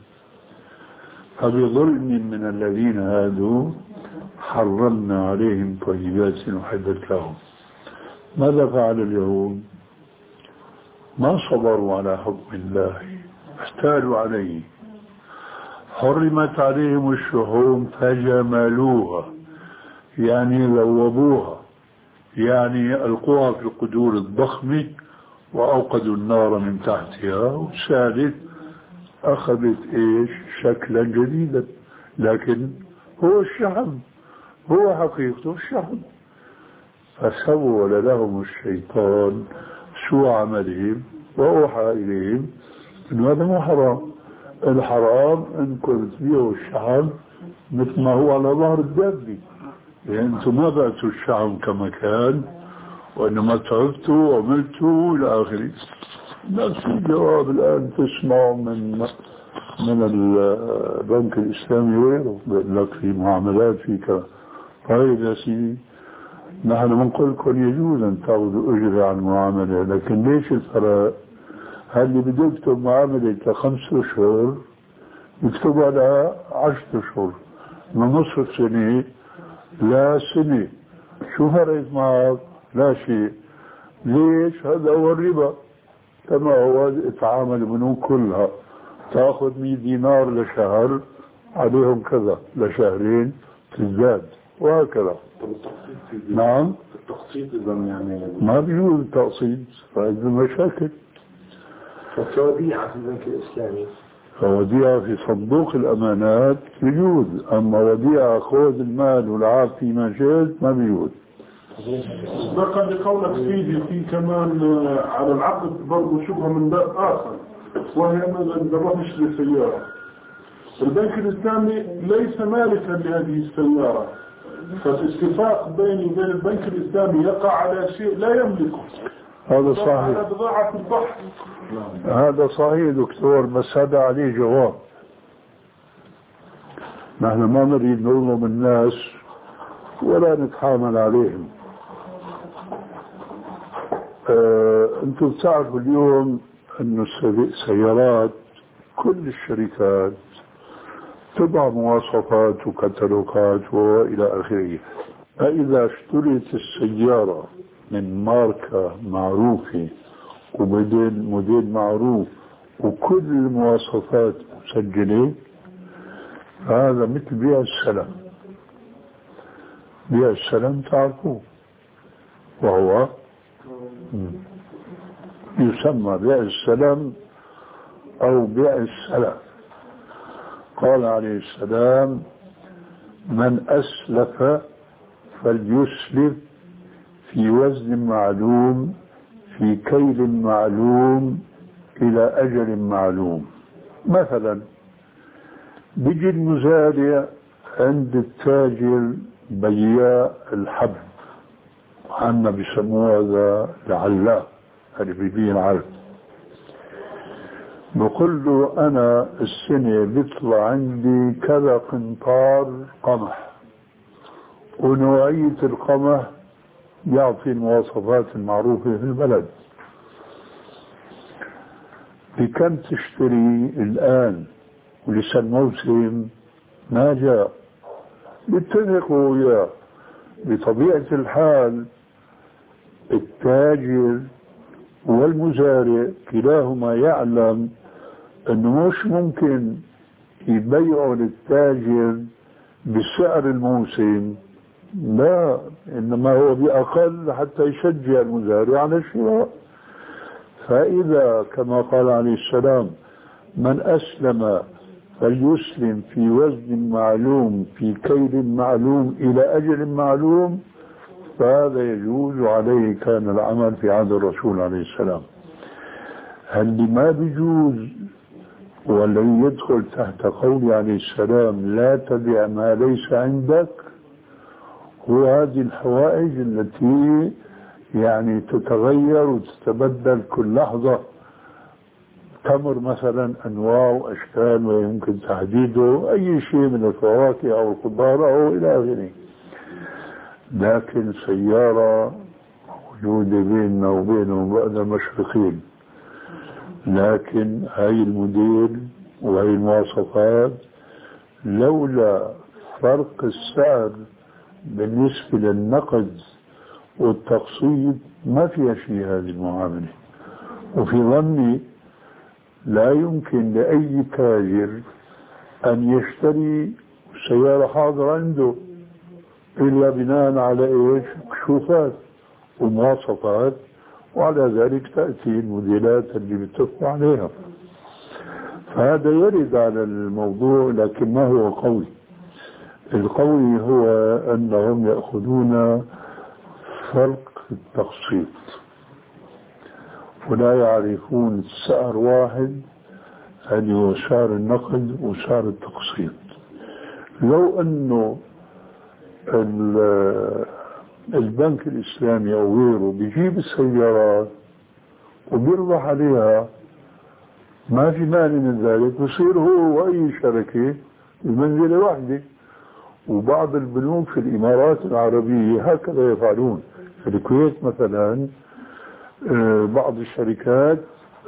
فبظلم من الذين هادوا حرمنا عليهم طيبات أحلت لهم. ماذا فعل اليهود؟ ما صبروا على حكم الله، احتالوا عليه. حرمت عليهم الشحوم فجملوها، يعني ذوبوها، يعني ألقوها في القدور الضخمة وأوقدوا النار من تحتها. والثالث أخذت إيش شكلا جديدا، لكن هو الشحم، هو حقيقته الشحم. فسول لهم الشيطان سوء عملهم وأوحى إليهم إن هذا مو حرام. الحرام أنكم تبيعوا الشحم مثل ما هو على ظهر الدابة، يعني أنتم ما بعتوا الشحم كما كان، وإنما تعبتوا وعملتوا إلى آخره. نفس الجواب الآن تسمع من من البنك الإسلامي وغيره، بيقول لك في معاملات في كذا. طيب يا سيدي، نحن بنقول لكم يجوز أن تأخذوا أجر عن المعاملة، لكن ليش الفرق؟ هل اللي بده يكتب معاملة لخمس أشهر يكتبها لها عشرة أشهر، من نصف سنة لا سنة، شو فرقت معك؟ لا شيء. ليش؟ هذا هو الربا، كما هو تعامل البنوك كلها، تأخذ مئة دينار لشهر عليهم كذا، لشهرين تزداد وهكذا. نعم، التقسيط إذا يعني ما بيجوز التقسيط، فهذه مشاكل. فوديعة في البنك الإسلامي، فوديعة في صندوق الأمانات بيجوز، أما وديعة خذ المال والعاب فيما شئت ما بيجوز. بقى لقولك سيدي في كمان على العقد برضه شبهة من باب آخر، وهي أن نروح نشتري سيارة، البنك الإسلامي ليس مالكا لهذه السيارة، فالاتفاق بيني وبين البنك الإسلامي يقع على شيء لا يملكه. هذا صحيح، على بضاعة البحر. هذا صحيح دكتور، بس هذا عليه جواب. نحن ما نريد نظلم الناس ولا نتحامل عليهم. آه، انتم بتعرفوا اليوم انه السيارات كل الشركات تضع مواصفات وكتالوجات والى اخره. فاذا اشتريت السيارة من ماركة معروفة وموديل موديل معروف وكل المواصفات مسجلة، هذا مثل بيع السلم. بيع السلم تعرفوه، وهو يسمى بيع السلم أو بيع السلف. قال عليه السلام: من أسلف فليسلف في وزن معلوم في كيل معلوم إلى أجل معلوم. مثلا بيجي المزارع عند التاجر بياع الحب، عنا بيسموه هذا العلاف اللي بيبيع العلف، بقول له أنا السنة بيطلع عندي كذا قنطار قمح، ونوعية القمح يعطي المواصفات المعروفة في البلد. بكم تشتري الآن ولسه الموسم ما جاء؟ بيتفقوا وياه. بطبيعة الحال التاجر والمزارع كلاهما يعلم انه مش ممكن يبيعوا للتاجر بسعر الموسم، لا، انما هو باقل حتى يشجع المزارع على الشراء. فاذا كما قال عليه السلام: من اسلم فليسلم في وزن معلوم في كيل معلوم الى اجل معلوم، فهذا يجوز عليه كان العمل في عهد الرسول عليه السلام. هل ما بيجوز والذي يدخل تحت قول عليه السلام: لا تبع ما ليس عندك، هو هذه الحوائج التي يعني تتغير وتتبدل كل لحظة. تمر مثلا أنواع وأشكال ويمكن تحديده أي شيء من الفواكه أو الخضار أو إلى آخره، لكن سيارة موجودة بيننا وبينهم بعد المشرقين، لكن هاي الموديل وهي المواصفات لولا فرق السعر بالنسبة للنقد والتقسيط ما فيها شيء هذه المعاملة. وفي ظني لا يمكن لأي تاجر أن يشتري سيارة حاضرة عنده إلا بناء على إيش؟ كشوفات. ومواصفات، وعلى ذلك تأتي الموديلات اللي بيتفقوا عليها. فهذا يرد على الموضوع، لكن ما هو قوي. القوي هو أنهم يأخذون فرق التقسيط ولا يعرفون سعر واحد، اللي هو سعر النقد وسعر التقسيط. لو أنه البنك الإسلامي أو غيره بيجيب السيارات وبيربح عليها، ما في مانع من ذلك، بصير هو وأي شركة بمنزلة واحدة. وبعض البنوك في الإمارات العربية هكذا يفعلون. في الكويت مثلا بعض الشركات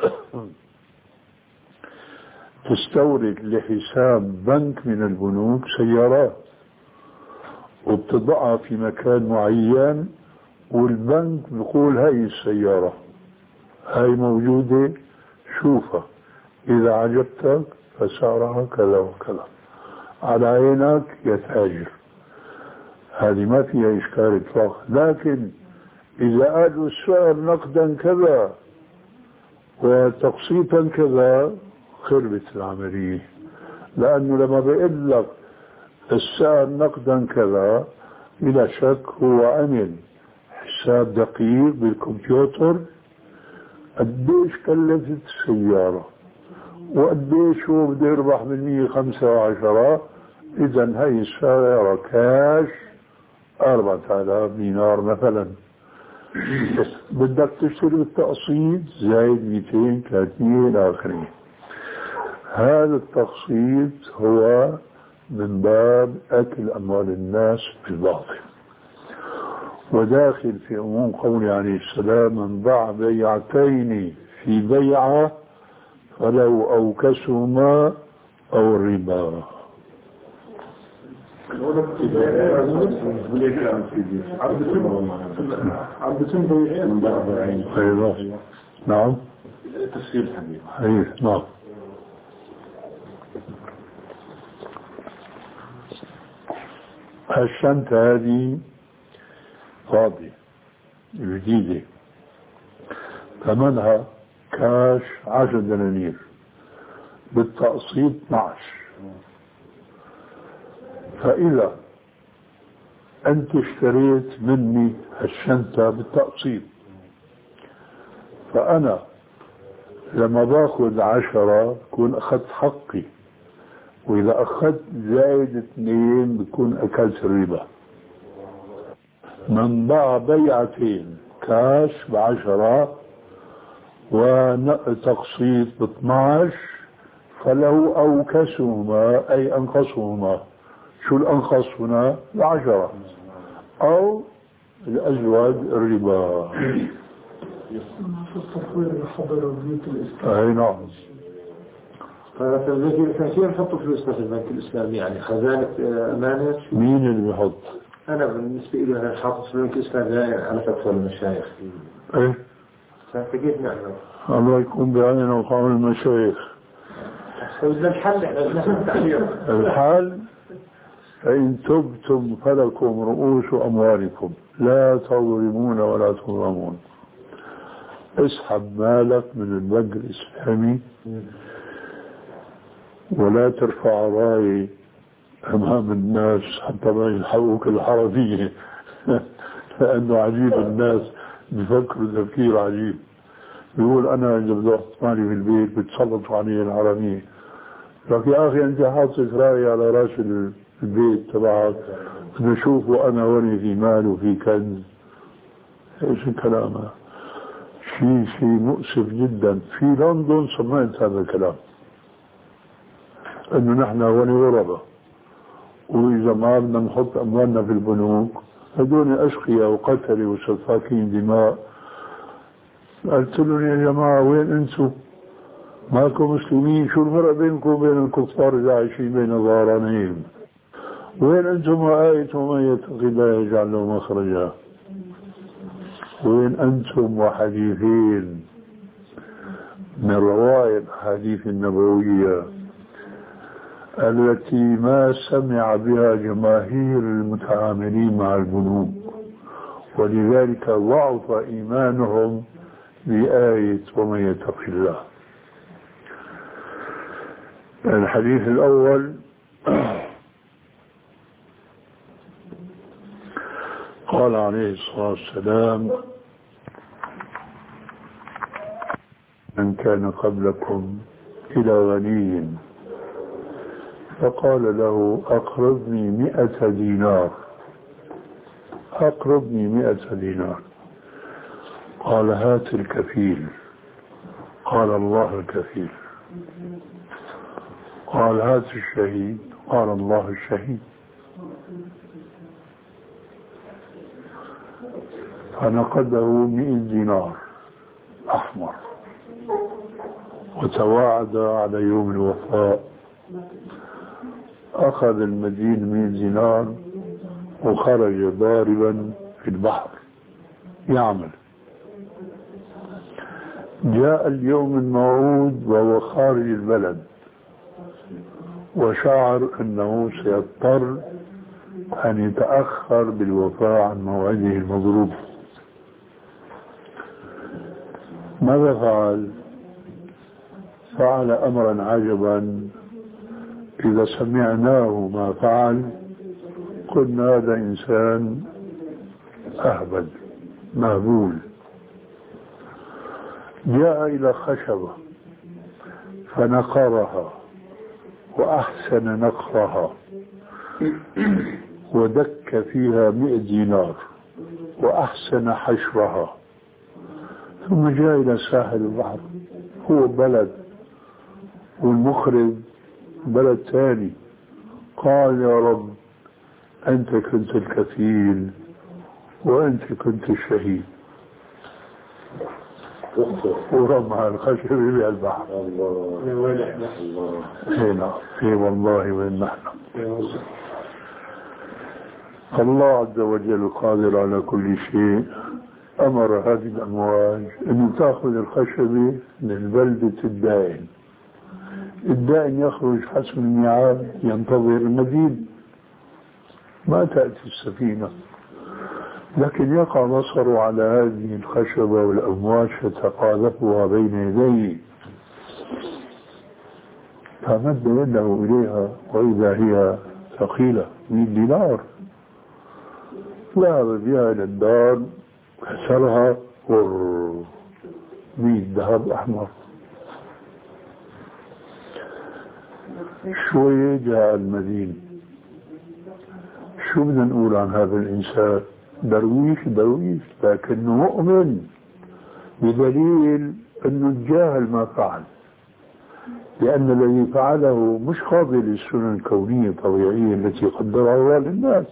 تستورد لحساب بنك من البنوك سيارات وبتضعها في مكان معين، والبنك بيقول هاي السيارة هاي موجودة، شوفها، إذا عجبتك فسعرها كذا وكذا، على عينك يا تاجر. هذه ما فيها إشكال إطلاقا. لكن إذا قالوا السعر نقدا كذا وتقسيطا كذا، خربت العملية. لأنه لما بيقول لك السعر نقدا كذا، بلا شك هو عمل حساب دقيق بالكمبيوتر قديش كلفت السيارة وقديش هو بده يربح بالمية خمسة وعشرة. إذا هاي السيارة كاش أربعة آلاف دينار مثلا، بدك تشتري بالتقسيط زايد مئتين ثلاثمية إلى آخره. هذا التقسيط هو من باب أكل أموال الناس بالباطل، وداخل في عموم قوله عليه السلام: من باع بيعتين في بيعة فلو أوكسهما أو الربا. نعم تفسير الحديث. نعم. الشنطة هذه فاضية جديدة، ثمنها كاش عشر دنانير، بالتقسيط اثنعش. فإذا أنت اشتريت مني الشنطة بالتقسيط، فأنا لما باخذ عشرة بكون أخذت حقي، وإذا أخذت زائد اثنين بكون أكلت الربا. من باع بيعتين كاش بعشرة وتقسيط باثناش فله أوكسهما أي أنقصهما. شو الأنقص هنا؟ العشرة أو الأزواج الربا. في التصوير الحضر بيوت الإسلام. أي نعم. فالذي كثير يحطوا فلوسنا في البنك الإسلامي، يعني خزانة أمانة. مين اللي بيحط؟ أنا بالنسبة لي أنا حاطط في البنك الإسلامي على فتوى المشايخ. إيه؟ فكيف نعمل؟ الله يكون بعيننا وقام المشايخ. الحل الحل فإن تبتم فلكم رؤوس أموالكم لا تظلمون ولا تظلمون. اسحب مالك من البنك الإسلامي ولا ترفع راي أمام الناس حتى ما يلحقوك الحرامية. لأنه عجيب، الناس بيفكروا تفكير عجيب. بيقول أنا إذا بدي أحط مالي في البيت بتسلطوا علي الحرامية. لكن يا أخي أنت حاطط رأي على رأس البيت تبعك، بدي أشوفه أنا وين في مال وفي كنز. إيش الكلام هذا؟ شيء شيء مؤسف جدا. في لندن سمعت هذا الكلام، إنه نحن وني غربة، وإذا ما بدنا نحط أموالنا في البنوك هدول أشقياء وقتلة وسفاكين دماء. قلت لهم يا جماعة وين أنتم؟ ماكم مسلمين؟ شو الفرق بينكم وبين الكفار إذا عايشين بين ظهرانين؟ وين أنتم وآية ومن يتق الله يجعل له مخرجا؟ وين أنتم وحديثين من روائع الحديث النبوية التي ما سمع بها جماهير المتعاملين مع البنوك ولذلك ضعف إيمانهم بآية ومن يتق الله. الحديث الأول قال عليه الصلاة والسلام: من كان قبلكم إلى غني فقال له أقرضني مئة دينار أقرضني مئة دينار قال هات الكفيل، قال الله الكفيل. قال هات الشهيد، قال الله الشهيد. فنقده مئة دينار أحمر وتواعد على يوم الوفاء. أخذ المدين مئة دينار وخرج ضاربا في البحر يعمل. جاء اليوم الموعود وهو خارج البلد وشعر أنه سيضطر أن يتأخر بالوفاء عن موعده المضروب. ماذا فعل؟ فعل أمرا عجبا إذا سمعناه ما فعل قلنا هذا إنسان أهبل مهبول. جاء إلى خشبة فنقرها وأحسن نقرها ودك فيها مئة دينار وأحسن حشرها، ثم جاء إلى ساحل البحر. هو بلد والمخرج بلد ثاني. قال يا رب أنت كنت الكفيل وأنت كنت الشهيد، ورمى الخشب في البحر. هنا في والله وين نحن. الله عز وجل قادر على كل شيء. أمر هذه الأمواج أن تأخذ الخشب من بلدة الدائن. الدائن يخرج حسب الميعاد ينتظر المدين، ما تأتي السفينة، لكن يقع بصره على هذه الخشبة والأمواج فتقاذفها بين يديه، فمد يده إليها وإذا هي ثقيلة مئة دينار. ذهب بها إلى الدار كسرها مئة ذهب أحمر. شوية جاء المدينة. شو بدنا نقول عن هذا الإنسان؟ درويش درويش لكنه مؤمن، بدليل أنه تجاهل ما فعل، لأن الذي فعله مش قابل للسنن الكونية الطبيعية التي قدرها الله للناس.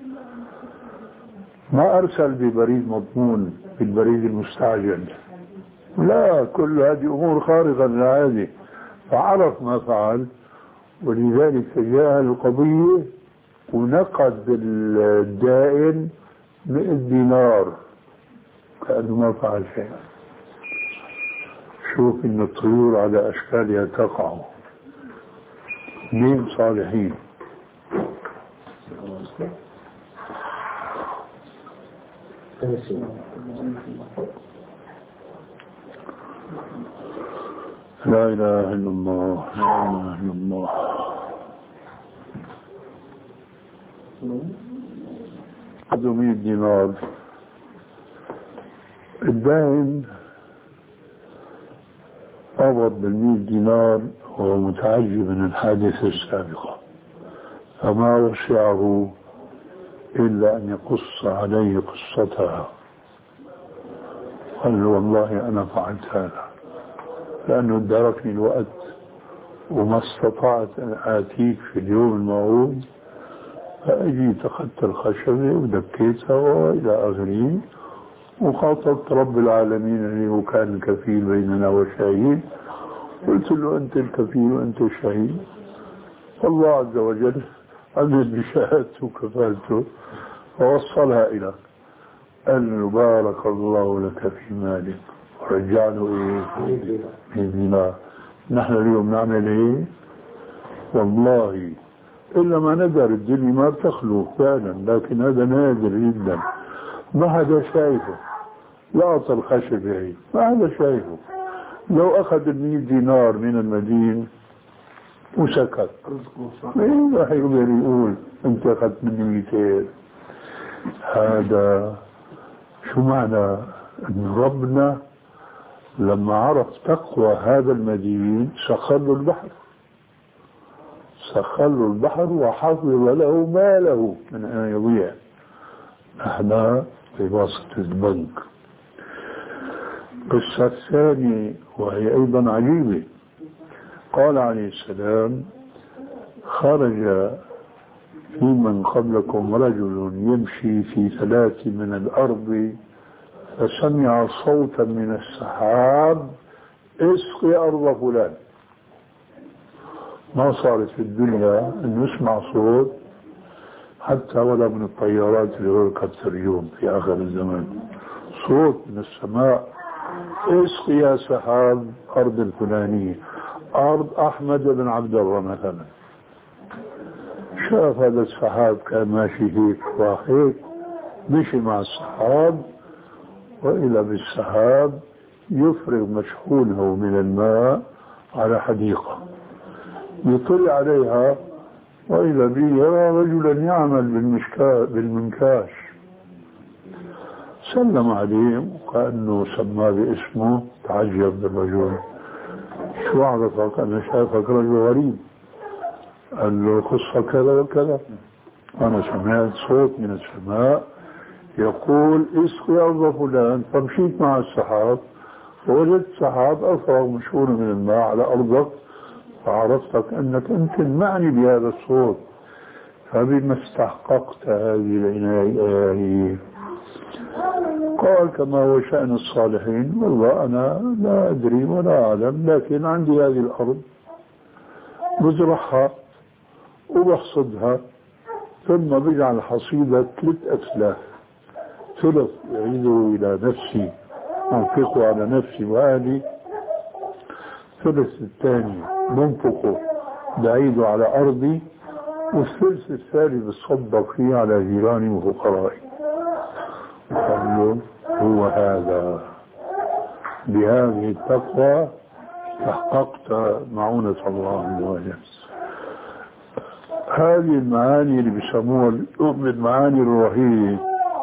ما أرسل ببريد مضمون بالبريد المستعجل، لا، كل هذه أمور خارقة للعادة، فعرف ما فعل ولذلك تجاهل القضية ونقد الدائن مئة دينار كأنه ما فعل شيء. شوف إن الطيور على أشكالها تقع. مين صالحين؟ لا إله إلا الله، لا إله إلا الله. قدوا مئة دينار. الدائن قبض بالمئة دينار وهو متعجب من الحادثة السابقة، فما وسعه إلا أن يقص عليه قصتها. قال له والله أنا فعلت هذا لأنه ادركني الوقت وما استطعت أن آتيك في اليوم الموعود، فأجيت أخذت الخشبة ودكيتها وإلى آخره، وخاطبت رب العالمين اللي هو كان الكفيل بيننا وشهيد، قلت له أنت الكفيل وأنت الشهيد، والله عز وجل عمل بشهادته وكفالته ووصلها إلى أن بارك الله لك في مالك ورجع له إيه بإذن. نحن اليوم نعمل إيه؟ والله إلا ما ندر الدنيا ما بتخلو فعلا، لكن هذا نادر جدا. ما حدا شايفه، يعطى الخشب هي ما حدا شايفه. لو أخذ المية دينار من المدين وسكت مين راح يقدر يقول أنت أخذت مني ميتين؟ هذا شو معنى أن ربنا لما عرف تقوى هذا المدين سخر له البحر، سخر له البحر وحفظ له ماله من أن يضيع. نحن في وسط البنك. القصة الثانية وهي أيضا عجيبة، قال عليه السلام خرج في من قبلكم رجل يمشي في ثلاث من الأرض فسمع صوتا من السحاب اسقي أرض فلان. ما صارت في الدنيا أن يسمع صوت حتى ولا من الطيارات اللي هركبت اليوم في آخر الزمان، صوت من السماء اسقي يا سحاب أرض الفلانية، أرض أحمد بن عبد الله مثلا. شاف هذا السحاب كان ماشي هيك وهيك، مشي مع السحاب وإلى بالسحاب يفرغ مشحونه من الماء على حديقة، يطل عليها وإذا به يرى رجلا يعمل بالمنكاش، سلم عليه وكأنه سماه باسمه، تعجب بالرجل، شو عرفك؟ أنا شايفك رجل غريب. قال له قصة كذا وكذا، أنا سمعت صوت من السماء يقول اسقي أرض فلان، فمشيت مع السحاب فوجدت سحاب أفرغ مشحون من الماء على أرضك، فعرفتك أنك أنت المعني بهذا الصوت، فبما استحققت هذه العناية؟ قال كما هو شأن الصالحين، والله أنا لا أدري ولا أعلم، لكن عندي هذه الأرض بزرعها وبحصدها ثم بجعل حصيدة ثلاث أسلاف، ثلث يعيده إلى نفسي أنفقه على نفسي وأهلي، الثلث الثاني منفقه بعيده على أرضي، والثلث الثالث بتصدق فيه على جيراني وفقرائي. قال له هو هذا، بهذه التقوى تحققت معونة الله عز وجل. هذه المعاني اللي بيسموها من المعاني الروحية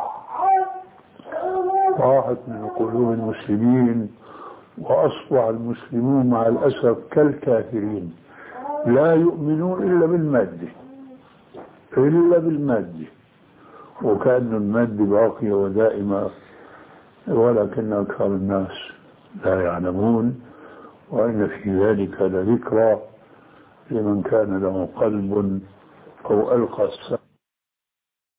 راحت من قلوب المسلمين، وأصبح المسلمون مع الأسف كالكافرين لا يؤمنون إلا بالمادة، إلا بالمادة، وكأن المادة باقية ودائمة، ولكن أكثر الناس لا يعلمون. وإن في ذلك لذكرى لمن كان له قلب أو ألقى السمع